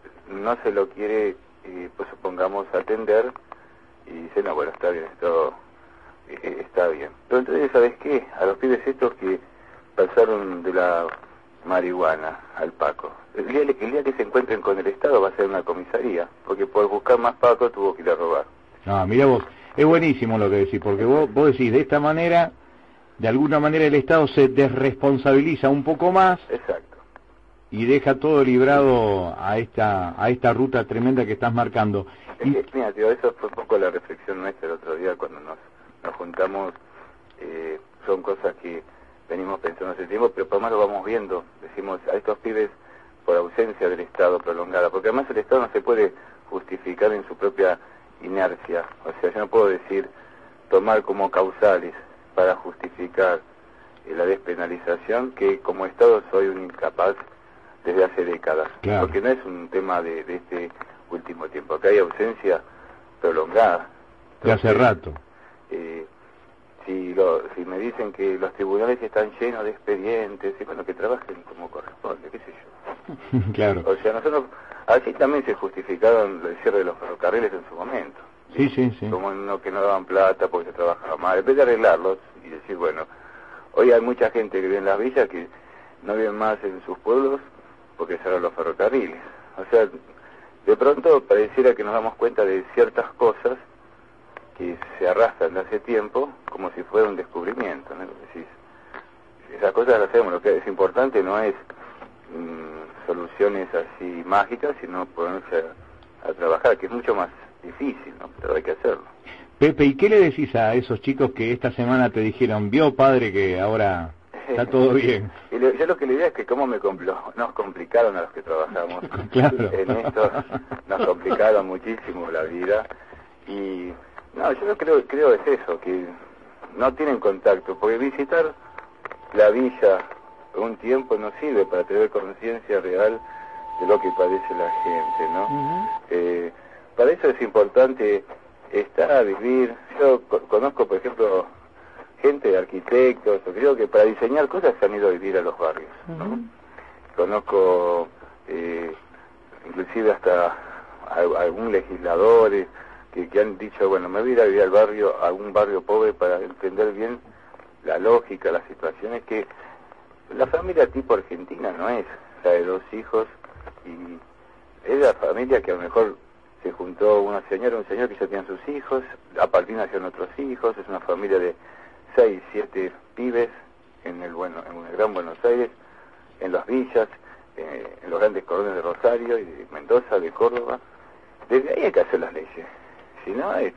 no se lo quiere, eh, pues supongamos, atender y dice, no, bueno, está bien, esto eh, está bien. Pero entonces, ¿sabes qué? A los pibes estos que pasaron de la marihuana al Paco, el día, el día que se encuentren con el Estado va a ser una comisaría, porque por buscar más Paco tuvo que ir a robar. Ah, mira vos, es buenísimo lo que decís, porque vos, vos decís, de esta manera, de alguna manera el Estado se desresponsabiliza un poco más. Exacto. y deja todo librado a esta a esta ruta tremenda que estás marcando. Y... Es que, mira, tío, eso fue un poco la reflexión nuestra el otro día cuando nos, nos juntamos. Eh, son cosas que venimos pensando hace tiempo, pero por lo menos lo vamos viendo. Decimos, a estos pibes, por ausencia del Estado prolongada, porque además el Estado no se puede justificar en su propia inercia. O sea, yo no puedo decir, tomar como causales para justificar eh, la despenalización, que como Estado soy un incapaz desde hace décadas. Claro. Porque no es un tema de, de este último tiempo. Acá hay ausencia prolongada. Entonces, de hace rato. Eh, si, lo, si me dicen que los tribunales están llenos de expedientes, y bueno, que trabajen como corresponde, qué sé yo. Claro. O sea, nosotros, así también se justificaron el cierre de los ferrocarriles en su momento. Sí, sí, sí. Como no, que no daban plata porque se trabajaba mal. En vez de arreglarlos y decir, bueno, hoy hay mucha gente que vive en las villas que no viven más en sus pueblos porque cerraron los ferrocarriles. O sea, de pronto pareciera que nos damos cuenta de ciertas cosas que se arrastran de hace tiempo como si fuera un descubrimiento, ¿no? Decís, esas cosas las hacemos, lo que es importante no es mmm, soluciones así mágicas, sino ponerse a, a trabajar, que es mucho más difícil, ¿no? Pero hay que hacerlo. Pepe, ¿y qué le decís a esos chicos que esta semana te dijeron, vio padre que ahora está todo bien? Y le, yo lo que le diría es que cómo me compl nos complicaron a los que trabajamos claro. en esto, nos complicaron muchísimo la vida. Y no, yo creo, creo es eso, que no tienen contacto, porque visitar la villa un tiempo no sirve para tener conciencia real de lo que padece la gente, ¿no? Uh-huh. eh, para eso es importante estar, vivir. Yo co conozco, por ejemplo, gente, arquitectos, creo que para diseñar cosas se han ido a vivir a los barrios, ¿no? Uh-huh. Conozco eh, inclusive hasta algún legislador eh, que, que han dicho, bueno, me voy a ir a vivir al barrio, a algún barrio pobre para entender bien la lógica, las situaciones, que la familia tipo argentina no es la de dos hijos, y es la familia que a lo mejor se juntó una señora, un señor que ya tenían sus hijos, a partir nacieron otros hijos, es una familia de seis, siete pibes en el bueno, en el Gran Buenos Aires, en las villas, eh, en los grandes cordones de Rosario y de Mendoza, de Córdoba. Desde ahí hay que hacer las leyes, si no es,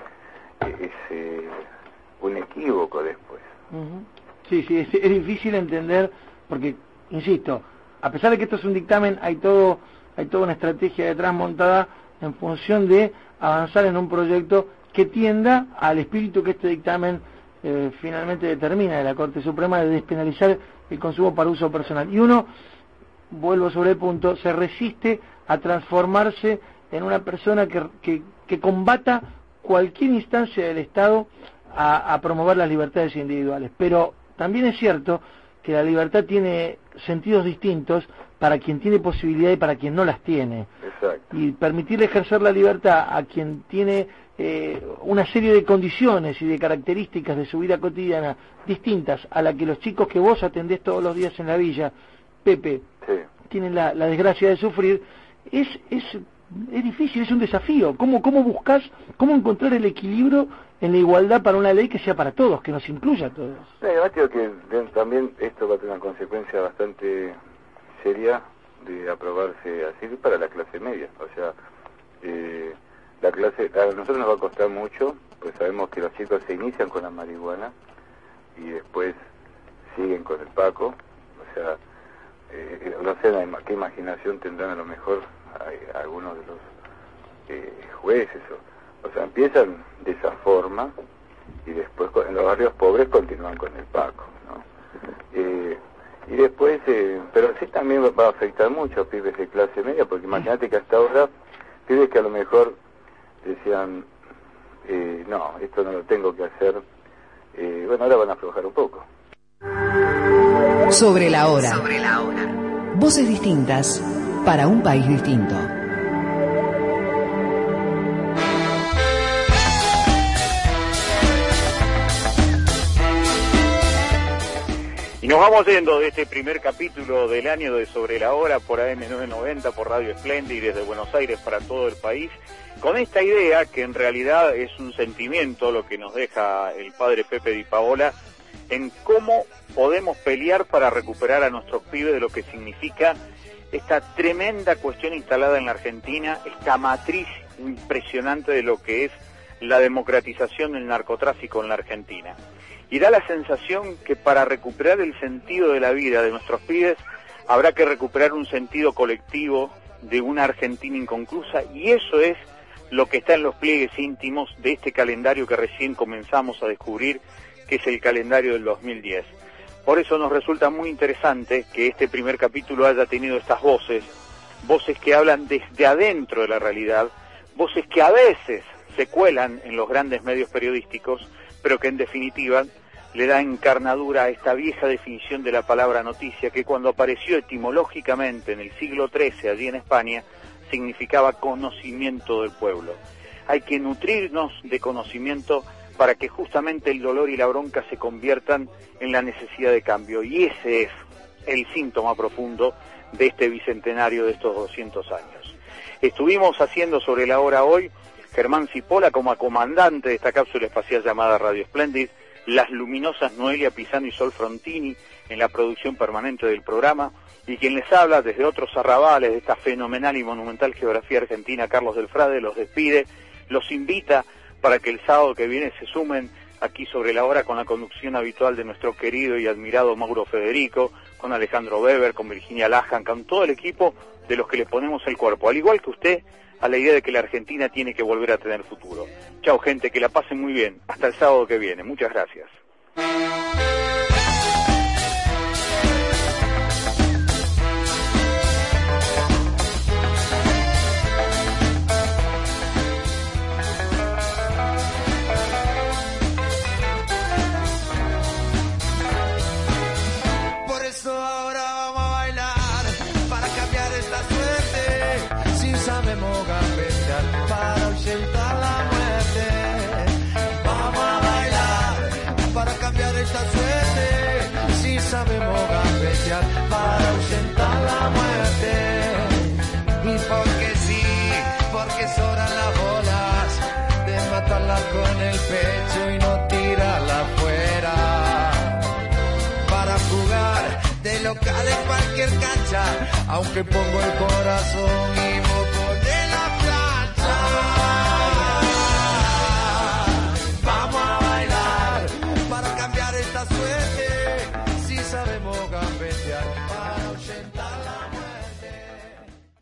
es, es eh, un equívoco después. Uh-huh. Sí, sí, es, es difícil entender, porque, insisto, a pesar de que esto es un dictamen, hay todo, hay toda una estrategia detrás montada en función de avanzar en un proyecto que tienda al espíritu que este dictamen eh, finalmente determina de la Corte Suprema, de despenalizar el consumo para uso personal. Y uno, vuelvo sobre el punto, se resiste a transformarse en una persona que, que, que combata cualquier instancia del Estado a, a promover las libertades individuales. Pero también es cierto que la libertad tiene sentidos distintos para quien tiene posibilidad y para quien no las tiene. Exacto. Y permitirle ejercer la libertad a quien tiene eh, una serie de condiciones y de características de su vida cotidiana distintas a la que los chicos que vos atendés todos los días en la villa, Pepe, sí, tienen la, la desgracia de sufrir, es, es, es difícil, es un desafío. ¿Cómo, cómo buscas, cómo encontrar el equilibrio en la igualdad para una ley que sea para todos, que nos incluya a todos? Sí, además creo que también esto va a tener una consecuencia bastante seria de aprobarse así para la clase media. O sea, eh, la clase, a nosotros nos va a costar mucho, pues sabemos que los chicos se inician con la marihuana y después siguen con el paco. O sea, eh, no sé qué imaginación tendrán a lo mejor hay, algunos de los eh, jueces o, o sea, empiezan de esa forma y después en los barrios pobres continúan con el paco, ¿no? Eh, y después, eh, pero sí también va a afectar mucho a pibes de clase media, porque imagínate que hasta ahora pibes que a lo mejor decían, eh, no, esto no lo tengo que hacer, eh, bueno, ahora van a aflojar un poco. Sobre la hora. Sobre la hora. Voces distintas para un país distinto. Y nos vamos yendo de este primer capítulo del año de Sobre la Hora por A M novecientos noventa, por Radio Esplendid y desde Buenos Aires para todo el país, con esta idea que en realidad es un sentimiento lo que nos deja el padre Pepe Di Paola en cómo podemos pelear para recuperar a nuestros pibes de lo que significa esta tremenda cuestión instalada en la Argentina, esta matriz impresionante de lo que es la democratización del narcotráfico en la Argentina. Y da la sensación que para recuperar el sentido de la vida de nuestros pibes habrá que recuperar un sentido colectivo de una Argentina inconclusa, y eso es lo que está en los pliegues íntimos de este calendario que recién comenzamos a descubrir, que es el calendario del dos mil diez. Por eso nos resulta muy interesante que este primer capítulo haya tenido estas voces, voces que hablan desde adentro de la realidad, voces que a veces se cuelan en los grandes medios periodísticos, pero que en definitiva le da encarnadura a esta vieja definición de la palabra noticia, que cuando apareció etimológicamente en el siglo trece allí en España, significaba conocimiento del pueblo. Hay que nutrirnos de conocimiento para que justamente el dolor y la bronca se conviertan en la necesidad de cambio, y ese es el síntoma profundo de este bicentenario de estos doscientos años. Estuvimos haciendo sobre la hora hoy Germán Cipolla como comandante de esta cápsula espacial llamada Radio Splendid, las luminosas Noelia Pisano y Sol Frontini en la producción permanente del programa, y quien les habla desde otros arrabales de esta fenomenal y monumental geografía argentina, Carlos del Frade, los despide, los invita para que el sábado que viene se sumen aquí sobre la hora con la conducción habitual de nuestro querido y admirado Mauro Federico, con Alejandro Weber, con Virginia Lajan, con todo el equipo de los que le ponemos el cuerpo, al igual que usted, a la idea de que la Argentina tiene que volver a tener futuro. Chao, gente, que la pasen muy bien. Hasta el sábado que viene. Muchas gracias. Por eso ahora vamos a bailar, para cambiar esta suerte. Si sabemos gambetear para ahuyentar la muerte. Vamos a bailar para cambiar esta suerte. Si sabemos gambetear para ahuyentar la muerte. Y porque sí, porque sobran las bolas de matarla con el pecho y no tirarla afuera. Para jugar de local en cualquier cancha, aunque pongo el corazón y